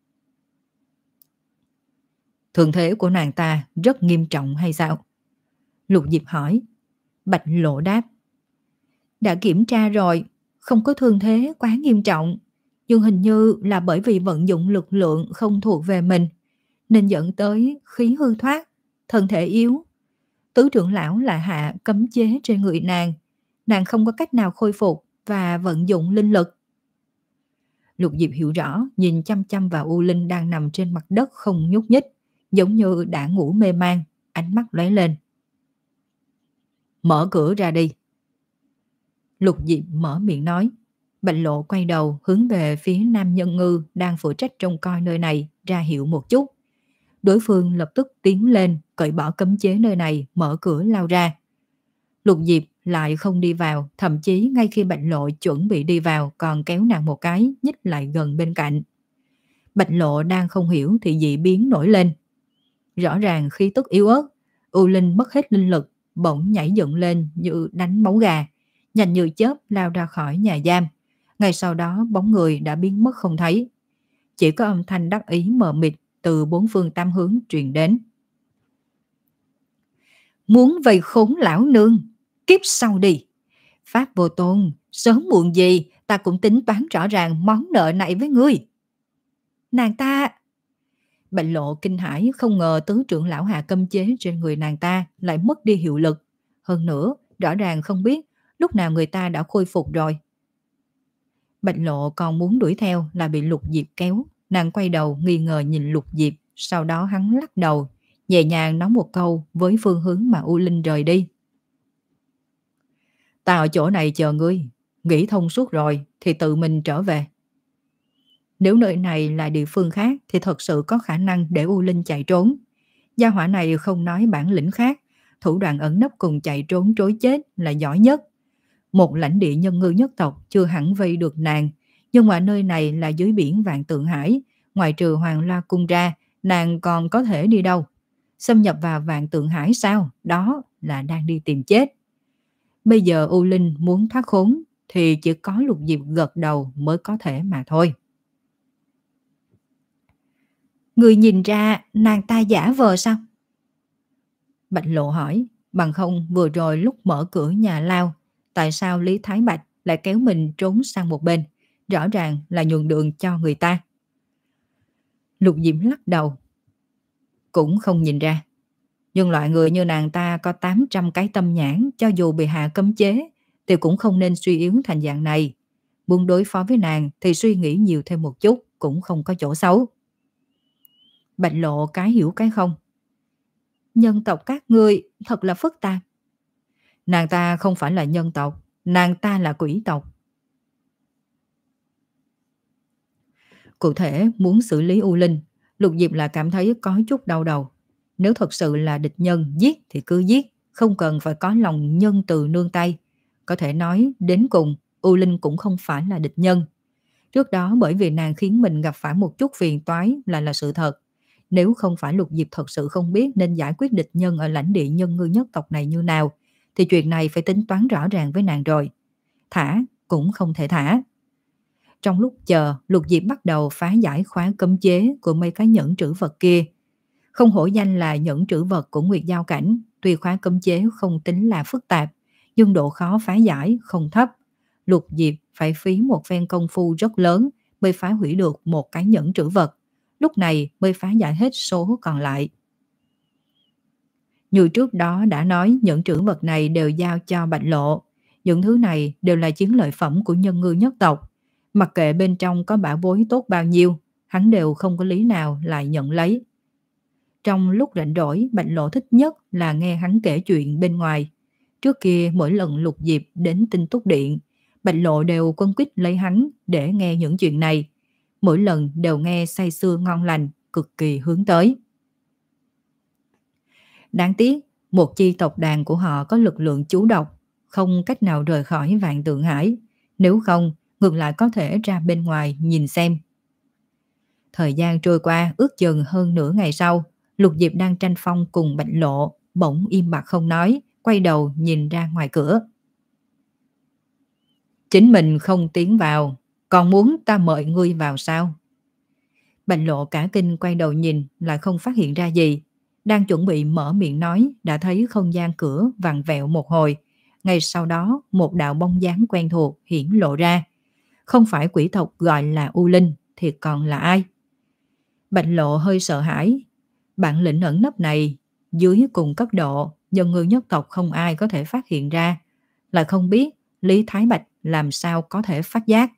Speaker 1: Thương thế của nàng ta rất nghiêm trọng hay sao? Lục Diệp hỏi. Bạch Lộ đáp. Đã kiểm tra rồi, không có thương thế quá nghiêm trọng. Nhưng hình như là bởi vì vận dụng lực lượng không thuộc về mình, nên dẫn tới khí hư thoát, thân thể yếu. Tứ trưởng lão lại hạ cấm chế trên người nàng. Nàng không có cách nào khôi phục và vận dụng linh lực. Lục Diệp hiểu rõ, nhìn chăm chăm vào U Linh đang nằm trên mặt đất không nhúc nhích, giống như đã ngủ mê man, ánh mắt lóe lên. Mở cửa ra đi. Lục Diệp mở miệng nói. Bạch Lộ quay đầu hướng về phía nam nhân ngư đang phụ trách trông coi nơi này ra hiệu một chút. Đối phương lập tức tiến lên, cởi bỏ cấm chế nơi này, mở cửa lao ra. Lục Diệp lại không đi vào, thậm chí ngay khi Bạch Lộ chuẩn bị đi vào còn kéo nàng một cái, nhích lại gần bên cạnh. Bạch Lộ đang không hiểu thì dị biến nổi lên. Rõ ràng khi tức yếu ớt, U Linh mất hết linh lực, bỗng nhảy dựng lên như đánh máu gà, nhanh như chớp lao ra khỏi nhà giam. Ngay sau đó bóng người đã biến mất không thấy. Chỉ có âm thanh đắc ý mờ mịt từ bốn phương tám hướng truyền đến. Muốn vây khốn lão nương, kiếp sau đi. Pháp vô tôn, sớm muộn gì ta cũng tính toán rõ ràng món nợ này với ngươi. Nàng ta... Bạch Lộ kinh hãi, không ngờ tứ trưởng lão hạ cấm chế trên người nàng ta lại mất đi hiệu lực. Hơn nữa, rõ ràng không biết lúc nào người ta đã khôi phục rồi. Bạch Lộ còn muốn đuổi theo là bị Lục Diệp kéo. Nàng quay đầu nghi ngờ nhìn Lục Diệp, sau đó hắn lắc đầu, nhẹ nhàng nói một câu với phương hướng mà U Linh rời đi. Ta ở chỗ này chờ ngươi, nghĩ thông suốt rồi thì tự mình trở về. Nếu nơi này là địa phương khác thì thật sự có khả năng để U Linh chạy trốn. Gia hỏa này không nói bản lĩnh khác, thủ đoạn ẩn nấp cùng chạy trốn trối chết là giỏi nhất. Một lãnh địa nhân ngư nhất tộc chưa hẳn vây được nàng, nhưng mà nơi này là dưới biển Vạn Tượng Hải, ngoài trừ Hoàng La Cung ra, nàng còn có thể đi đâu? Xâm nhập vào Vạn Tượng Hải sao? Đó là đang đi tìm chết. Bây giờ U Linh muốn thoát khốn thì chỉ có Lục Diệp gật đầu mới có thể mà thôi. Người nhìn ra nàng ta giả vờ sao? Bạch Lộ hỏi, bằng không vừa rồi lúc mở cửa nhà lao, tại sao Lý Thái Bạch lại kéo mình trốn sang một bên? Rõ ràng là nhường đường cho người ta. Lục Diễm lắc đầu. Cũng không nhìn ra. Nhưng loại người như nàng ta có tám trăm cái tâm nhãn, cho dù bị hạ cấm chế thì cũng không nên suy yếu thành dạng này. Muốn đối phó với nàng thì suy nghĩ nhiều thêm một chút cũng không có chỗ xấu. Bạch Lộ cái hiểu cái không. Nhân tộc các ngươi thật là phức tạp. Nàng ta không phải là nhân tộc, nàng ta là quỷ tộc. Cụ thể muốn xử lý U Linh, Lục Diệp là cảm thấy có chút đau đầu. Nếu thật sự là địch nhân giết thì cứ giết, không cần phải có lòng nhân từ nương tay. Có thể nói đến cùng U Linh cũng không phải là địch nhân. Trước đó bởi vì nàng khiến mình gặp phải một chút phiền toái là là sự thật. Nếu không phải Lục Diệp thật sự không biết nên giải quyết địch nhân ở lãnh địa nhân ngư nhất tộc này như nào, thì chuyện này phải tính toán rõ ràng với nàng rồi. Thả cũng không thể thả. Trong lúc chờ, Lục Diệp bắt đầu phá giải khóa cấm chế của mấy cái nhẫn trữ vật kia. Không hổ danh là nhẫn trữ vật của Nguyệt Giao Cảnh, tuy khóa cấm chế không tính là phức tạp, nhưng độ khó phá giải không thấp. Lục Diệp phải phí một phen công phu rất lớn mới phá hủy được một cái nhẫn trữ vật, lúc này mới phá giải hết số còn lại. Như trước đó đã nói, những trữ vật này đều giao cho Bạch Lộ. Những thứ này đều là chiến lợi phẩm của nhân ngư nhất tộc. Mặc kệ bên trong có bảo bối tốt bao nhiêu, hắn đều không có lý nào lại nhận lấy. Trong lúc rảnh rỗi, Bạch Lộ thích nhất là nghe hắn kể chuyện bên ngoài. Trước kia mỗi lần Lục Diệp đến Tinh Túc Điện, Bạch Lộ đều quấn quýt lấy hắn để nghe những chuyện này. Mỗi lần đều nghe say sưa ngon lành, cực kỳ hướng tới. Đáng tiếc, một chi tộc đàn của họ có lực lượng chú độc, không cách nào rời khỏi Vạn Tượng Hải. Nếu không, ngược lại có thể ra bên ngoài nhìn xem. Thời gian trôi qua ước chừng hơn nửa ngày sau, Lục Diệp đang tranh phong cùng Bạch Lộ, bỗng im bặt không nói, quay đầu nhìn ra ngoài cửa. Chính mình không tiến vào, còn muốn ta mời ngươi vào sao? Bạch Lộ cả kinh quay đầu nhìn, lại không phát hiện ra gì. Đang chuẩn bị mở miệng nói, đã thấy không gian cửa vặn vẹo một hồi. Ngay sau đó, một đạo bóng dáng quen thuộc hiển lộ ra. Không phải quỷ tộc gọi là U Linh, thì còn là ai? Bạch Lộ hơi sợ hãi. Bản lĩnh ẩn nấp này, dưới cùng cấp độ, nhân ngư nhất tộc không ai có thể phát hiện ra. Lại không biết Lý Thái Bạch làm sao có thể phát giác.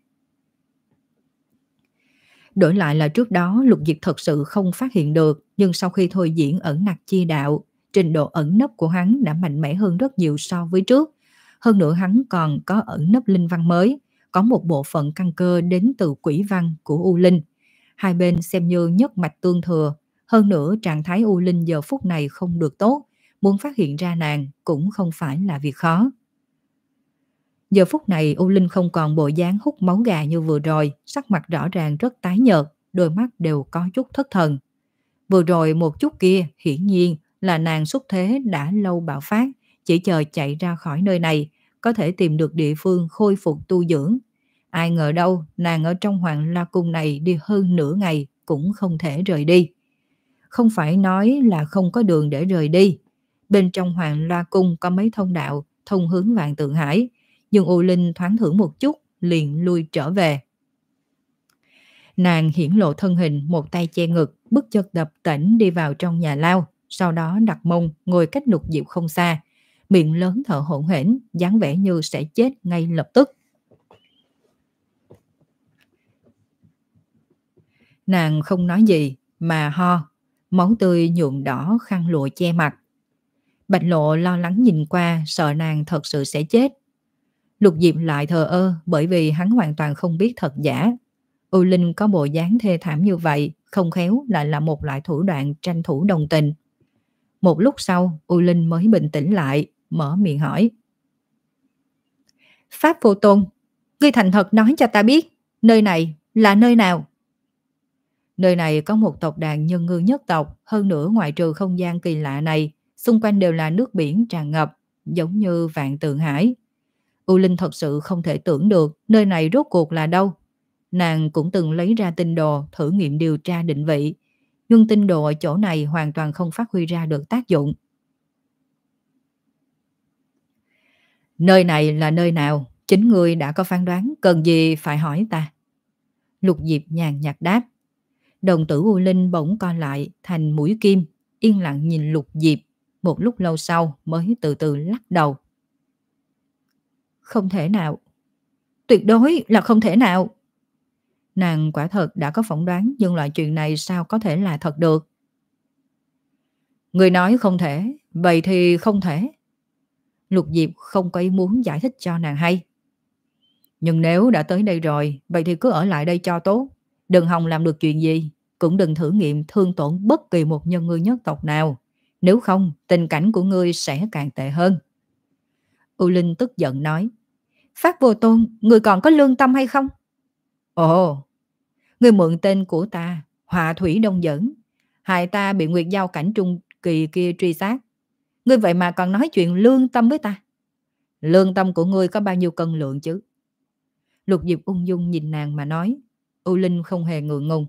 Speaker 1: Đổi lại là trước đó Lục Diệp thật sự không phát hiện được, nhưng sau khi thôi diễn ẩn nặc chi đạo, trình độ ẩn nấp của hắn đã mạnh mẽ hơn rất nhiều so với trước. Hơn nữa hắn còn có ẩn nấp linh văn mới, có một bộ phận căn cơ đến từ quỷ văn của U Linh. Hai bên xem như nhất mạch tương thừa, hơn nữa trạng thái U Linh giờ phút này không được tốt, muốn phát hiện ra nàng cũng không phải là việc khó. Giờ phút này U Linh không còn bộ dáng hút máu gà như vừa rồi, sắc mặt rõ ràng rất tái nhợt, đôi mắt đều có chút thất thần. Vừa rồi một chút kia hiển nhiên là nàng xuất thế đã lâu bạo phát, chỉ chờ chạy ra khỏi nơi này, có thể tìm được địa phương khôi phục tu dưỡng. Ai ngờ đâu nàng ở trong Hoàng La Cung này đi hơn nửa ngày cũng không thể rời đi. Không phải nói là không có đường để rời đi. Bên trong Hoàng La Cung có mấy thông đạo thông hướng Vạn Tượng Hải, nhưng U Linh thoáng thử một chút liền lui trở về. Nàng hiển lộ thân hình, một tay che ngực, bước chân đập tễnh đi vào trong nhà lao, sau đó đặt mông ngồi cách Lục Diệp không xa, miệng lớn thở hổn hển, dáng vẻ như sẽ chết ngay lập tức. Nàng không nói gì mà ho, máu tươi nhuộm đỏ khăn lụa che mặt. Bạch Lộ lo lắng nhìn qua, sợ nàng thật sự sẽ chết. Lục Diệp lại thờ ơ, bởi vì hắn hoàn toàn không biết thật giả. U Linh có bộ dáng thê thảm như vậy, không khéo lại là một loại thủ đoạn tranh thủ đồng tình. Một lúc sau, U Linh mới bình tĩnh lại, mở miệng hỏi. Pháp Vô Tôn, ngươi thành thật nói cho ta biết, nơi này là nơi nào? Nơi này có một tộc đàn nhân ngư nhất tộc, hơn nữa ngoại trừ không gian kỳ lạ này, xung quanh đều là nước biển tràn ngập, giống như Vạn Tượng Hải. U Linh thật sự không thể tưởng được nơi này rốt cuộc là đâu. Nàng cũng từng lấy ra tinh đồ thử nghiệm điều tra định vị, nhưng tinh đồ ở chỗ này hoàn toàn không phát huy ra được tác dụng. Nơi này là nơi nào? Chính ngươi đã có phán đoán, cần gì phải hỏi ta? Lục Diệp nhàn nhạt đáp. Đồng tử U Linh bỗng co lại thành mũi kim, yên lặng nhìn Lục Diệp, một lúc lâu sau mới từ từ lắc đầu. Không thể nào. Tuyệt đối là không thể nào. Nàng quả thật đã có phỏng đoán, nhưng loại chuyện này sao có thể là thật được? Người nói không thể, vậy thì không thể. Lục Diệp không có ý muốn giải thích cho nàng hay. Nhưng nếu đã tới đây rồi, vậy thì cứ ở lại đây cho tốt. Đừng hòng làm được chuyện gì, cũng đừng thử nghiệm thương tổn bất kỳ một nhân ngư nhất tộc nào. Nếu không, tình cảnh của ngươi sẽ càng tệ hơn. U Linh tức giận nói. Pháp Vô Tôn, ngươi còn có lương tâm hay không? Ồ, ngươi mượn tên của ta, Họa Thủy Đông Dẫn, hại ta bị Nguyệt Giao Cảnh Trung Kỳ kia truy sát. Ngươi vậy mà còn nói chuyện lương tâm với ta, Lương tâm của ngươi có bao nhiêu cân lượng chứ? Lục Diệp ung dung nhìn nàng mà nói. U Linh không hề ngượng ngùng.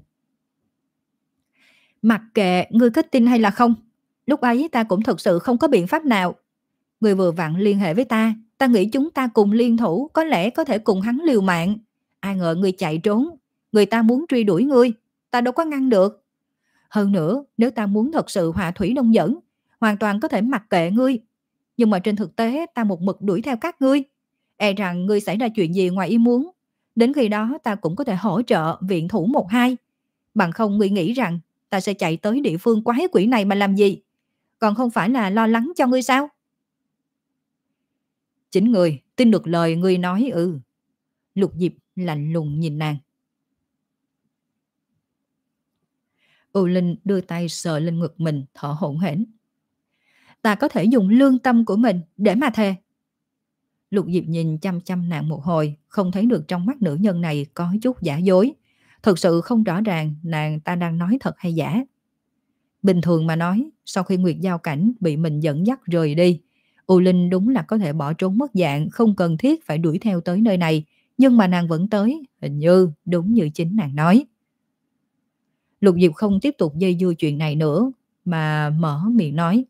Speaker 1: Mặc kệ ngươi có tin hay là không, lúc ấy ta cũng thực sự không có biện pháp nào. Ngươi vừa vặn liên hệ với ta, ta nghĩ chúng ta cùng liên thủ, có lẽ có thể cùng hắn liều mạng. Ai ngờ ngươi chạy trốn, người ta muốn truy đuổi ngươi, ta đâu có ngăn được. Hơn nữa, nếu ta muốn thật sự hòa thủy đông dẫn, hoàn toàn có thể mặc kệ ngươi. Nhưng mà trên thực tế ta một mực đuổi theo các ngươi. E rằng ngươi xảy ra chuyện gì ngoài ý muốn. Đến khi đó ta cũng có thể hỗ trợ viện thủ một hai. Bằng không ngươi nghĩ rằng ta sẽ chạy tới địa phương quái quỷ này mà làm gì? Còn không phải là lo lắng cho ngươi sao? Chính ngươi tin được lời ngươi nói ư? Lục Diệp lạnh lùng nhìn nàng. U Linh đưa tay sờ lên ngực mình, thở hổn hển. Ta có thể dùng lương tâm của mình để mà thề. Lục Diệp nhìn chăm chăm nàng một hồi, không thấy được trong mắt nữ nhân này có chút giả dối. Thực sự không rõ ràng nàng ta đang nói thật hay giả. Bình thường mà nói, sau khi Nguyệt Giao Cảnh bị mình dẫn dắt rời đi, U Linh đúng là có thể bỏ trốn mất dạng, không cần thiết phải đuổi theo tới nơi này. Nhưng mà nàng vẫn tới, hình như đúng như chính nàng nói. Lục Diệp không tiếp tục dây dưa chuyện này nữa, mà mở miệng nói.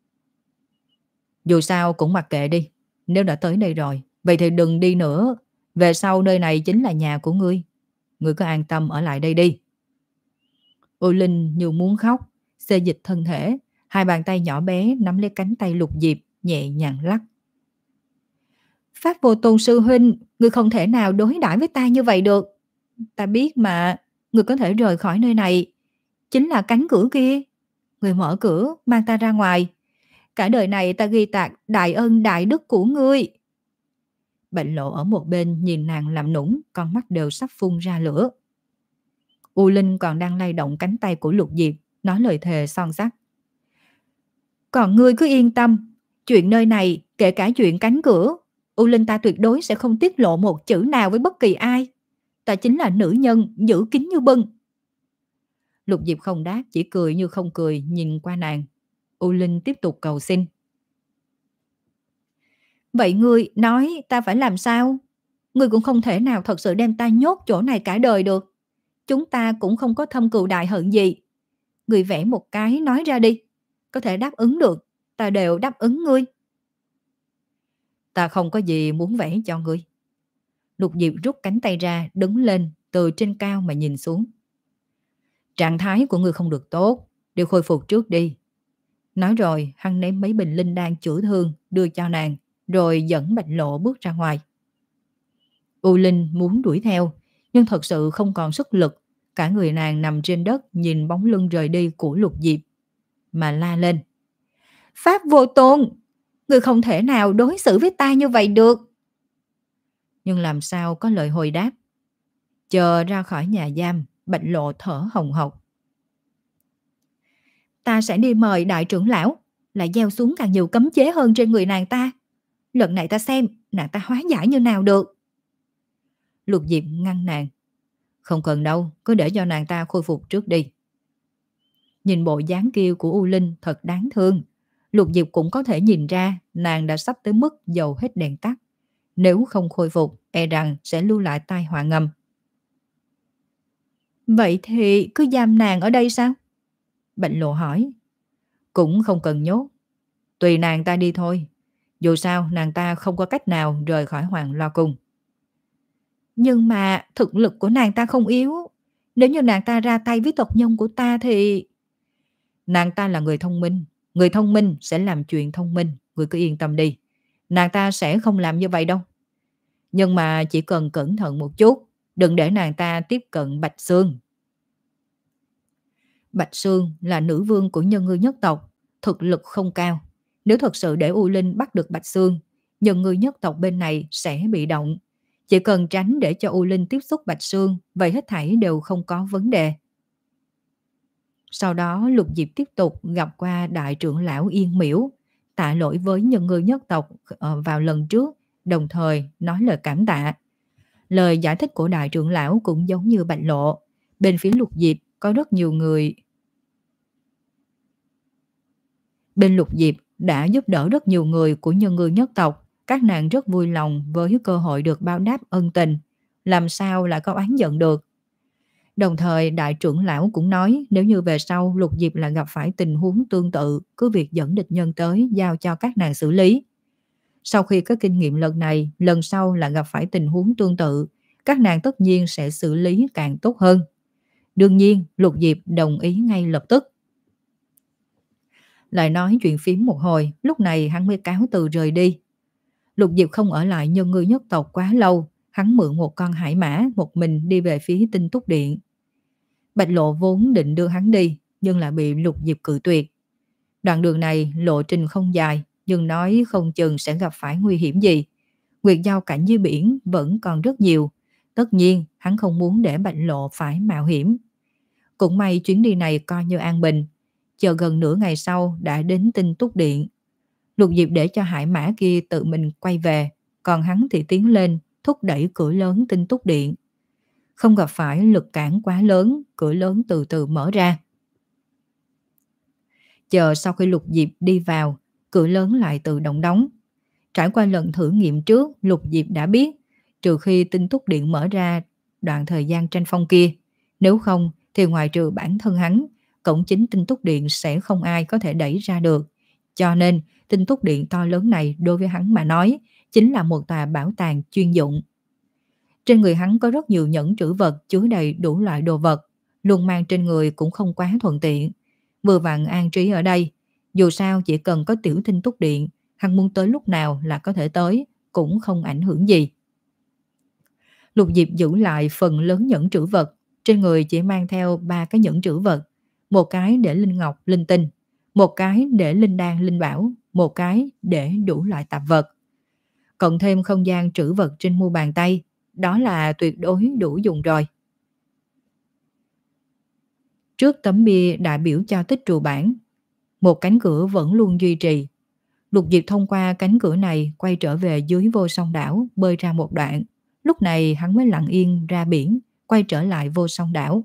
Speaker 1: Dù sao cũng mặc kệ đi, nếu đã tới đây rồi, vậy thì đừng đi nữa. Về sau nơi này chính là nhà của ngươi. Ngươi cứ an tâm ở lại đây đi. U Linh như muốn khóc, xê dịch thân thể, hai bàn tay nhỏ bé nắm lấy cánh tay Lục Diệp, nhẹ nhàng lắc. Pháp Vô Tôn sư huynh, ngươi không thể nào đối đãi với ta như vậy được. Ta biết mà, ngươi có thể rời khỏi nơi này. Chính là cánh cửa kia. Ngươi mở cửa, mang ta ra ngoài. Cả đời này ta ghi tạc đại ân đại đức của ngươi. Bệnh Lộ ở một bên nhìn nàng làm nũng, con mắt đều sắp phun ra lửa. U Linh còn đang lay động cánh tay của Lục Diệp, nói lời thề son sắt. Còn ngươi cứ yên tâm, chuyện nơi này, kể cả chuyện cánh cửa, U Linh ta tuyệt đối sẽ không tiết lộ một chữ nào với bất kỳ ai. Ta chính là nữ nhân giữ kín như bưng. Lục Diệp không đáp, chỉ cười như không cười nhìn qua nàng. U Linh tiếp tục cầu xin. Vậy ngươi nói ta phải làm sao? Ngươi cũng không thể nào thật sự đem ta nhốt chỗ này cả đời được. Chúng ta cũng không có thâm cừu đại hận gì. Ngươi vẽ một cái nói ra đi. Có thể đáp ứng được, ta đều đáp ứng ngươi. Ta không có gì muốn vẽ cho ngươi. Lục Diệp rút cánh tay ra, đứng lên, từ trên cao mà nhìn xuống. Trạng thái của ngươi không được tốt, đều khôi phục trước đi. Nói rồi, hắn ném mấy bình linh đan chữa thương, đưa cho nàng, rồi dẫn Bạch Lộ bước ra ngoài. U Linh muốn đuổi theo, nhưng thật sự không còn sức lực. Cả người nàng nằm trên đất nhìn bóng lưng rời đi của Lục Diệp, mà la lên. Pháp Vô Tôn, ngươi không thể nào đối xử với ta như vậy được. Nhưng làm sao có lời hồi đáp. Chờ ra khỏi nhà giam, Bạch Lộ thở hồng hộc. Ta sẽ đi mời đại trưởng lão, lại gieo xuống càng nhiều cấm chế hơn trên người nàng ta. Lần này ta xem nàng ta hóa giải như nào được. Lục Diệp ngăn nàng. Không cần đâu, cứ để cho nàng ta khôi phục trước đi. Nhìn bộ dáng kia của U Linh thật đáng thương. Lục Diệp cũng có thể nhìn ra nàng đã sắp tới mức dầu hết đèn tắt. Nếu không khôi phục, e rằng sẽ lưu lại tai họa ngầm. Vậy thì cứ giam nàng ở đây sao? Bạch Lộ hỏi. Cũng không cần nhốt. Tùy nàng ta đi thôi. Dù sao nàng ta không có cách nào rời khỏi Hoàng Lo Cung. Nhưng mà thực lực của nàng ta không yếu. Nếu như nàng ta ra tay với tộc nhân của ta thì... Nàng ta là người thông minh. Người thông minh sẽ làm chuyện thông minh. Người cứ yên tâm đi. Nàng ta sẽ không làm như vậy đâu. Nhưng mà chỉ cần cẩn thận một chút. Đừng để nàng ta tiếp cận Bạch Xương. Bạch Xương là nữ vương của nhân ngư nhất tộc. Thực lực không cao. Nếu thật sự để U Linh bắt được Bạch Xương, nhân ngư nhất tộc bên này sẽ bị động. Chỉ cần tránh để cho U Linh tiếp xúc Bạch Xương, vậy hết thảy đều không có vấn đề. Sau đó Lục Diệp tiếp tục gặp qua đại trưởng lão Yên Miễu, tạ lỗi với nhân ngư nhất tộc vào lần trước, đồng thời nói lời cảm tạ. Lời giải thích của đại trưởng lão cũng giống như Bạch Lộ. Bên phía Lục Diệp có rất nhiều người. Bên Lục Diệp đã giúp đỡ rất nhiều người của nhân ngư nhất tộc, Các nàng rất vui lòng với cơ hội được báo đáp ân tình, làm sao lại có oán giận được. Đồng thời đại trưởng lão cũng nói nếu như về sau Lục Diệp là gặp phải tình huống tương tự, cứ việc dẫn địch nhân tới giao cho các nàng xử lý. Sau khi có kinh nghiệm lần này, lần sau là gặp phải tình huống tương tự, các nàng tất nhiên sẽ xử lý càng tốt hơn. Đương nhiên, Lục Diệp đồng ý ngay lập tức. Lại nói chuyện phím một hồi, lúc này hắn mới cáo từ rời đi. Lục Diệp không ở lại nhân ngư nhất tộc quá lâu, hắn mượn một con hải mã một mình đi về phía Tinh Túc Điện. Bạch Lộ vốn định đưa hắn đi, nhưng lại bị Lục Diệp cự tuyệt. Đoạn đường này lộ trình không dài, nhưng nói không chừng sẽ gặp phải nguy hiểm gì. Nguyệt giao cảnh dưới biển vẫn còn rất nhiều. Tất nhiên, hắn không muốn để Bạch Lộ phải mạo hiểm. Cũng may chuyến đi này coi như an bình. Chờ gần nửa ngày sau đã đến Tinh Túc Điện. Lục Diệp để cho hải mã kia tự mình quay về, còn hắn thì tiến lên, thúc đẩy cửa lớn Tinh Túc Điện. Không gặp phải lực cản quá lớn, cửa lớn từ từ mở ra. Chờ sau khi Lục Diệp đi vào, cửa lớn lại tự động đóng. Trải qua lần thử nghiệm trước, Lục Diệp đã biết, trừ khi Tinh Túc Điện mở ra đoạn thời gian tranh phong kia, nếu không thì ngoài trừ bản thân hắn, cổng chính Tinh Túc Điện sẽ không ai có thể đẩy ra được. Cho nên, Tinh Túc Điện to lớn này đối với hắn mà nói, chính là một tòa bảo tàng chuyên dụng. Trên người hắn có rất nhiều nhẫn trữ vật chứa đầy đủ loại đồ vật, luôn mang trên người cũng không quá thuận tiện. Vừa vặn an trí ở đây, dù sao chỉ cần có tiểu Tinh Túc Điện, hắn muốn tới lúc nào là có thể tới, cũng không ảnh hưởng gì. Lục Diệp giữ lại phần lớn nhẫn trữ vật, trên người chỉ mang theo ba cái nhẫn trữ vật, một cái để linh ngọc, linh tinh, một cái để linh đan, linh bảo, một cái để đủ loại tạp vật. Cộng thêm không gian trữ vật trên mu bàn tay, đó là tuyệt đối đủ dùng rồi. Trước tấm bia đại biểu cho tích trù bản, một cánh cửa vẫn luôn duy trì. Lục Diệp thông qua cánh cửa này quay trở về dưới Vô Song đảo, bơi ra một đoạn. Lúc này hắn mới lặng yên ra biển, quay trở lại Vô Song đảo.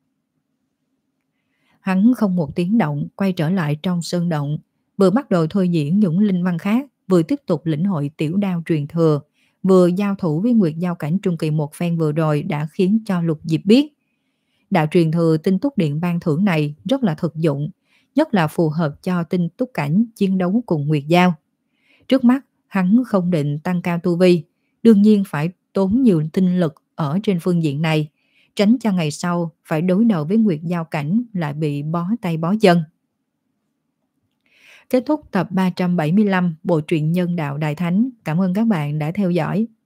Speaker 1: Hắn không một tiếng động quay trở lại trong sơn động, vừa bắt đầu thôi diễn những linh văn khác, vừa tiếp tục lĩnh hội tiểu đao truyền thừa, vừa giao thủ với Nguyệt giao cảnh trung kỳ một phen vừa rồi đã khiến cho Lục Diệp biết. Đạo truyền thừa Tinh Túc Điện ban thưởng này rất là thực dụng, nhất là phù hợp cho Tinh Túc cảnh chiến đấu cùng Nguyệt giao. Trước mắt, hắn không định tăng cao tu vi, đương nhiên phải tốn nhiều tinh lực ở trên phương diện này, tránh cho ngày sau phải đối đầu với Nguyệt giao cảnh lại bị bó tay bó chân. Kết thúc tập ba trăm bảy mươi lăm bộ truyện Nhân đạo Đại Thánh. Cảm ơn các bạn đã theo dõi.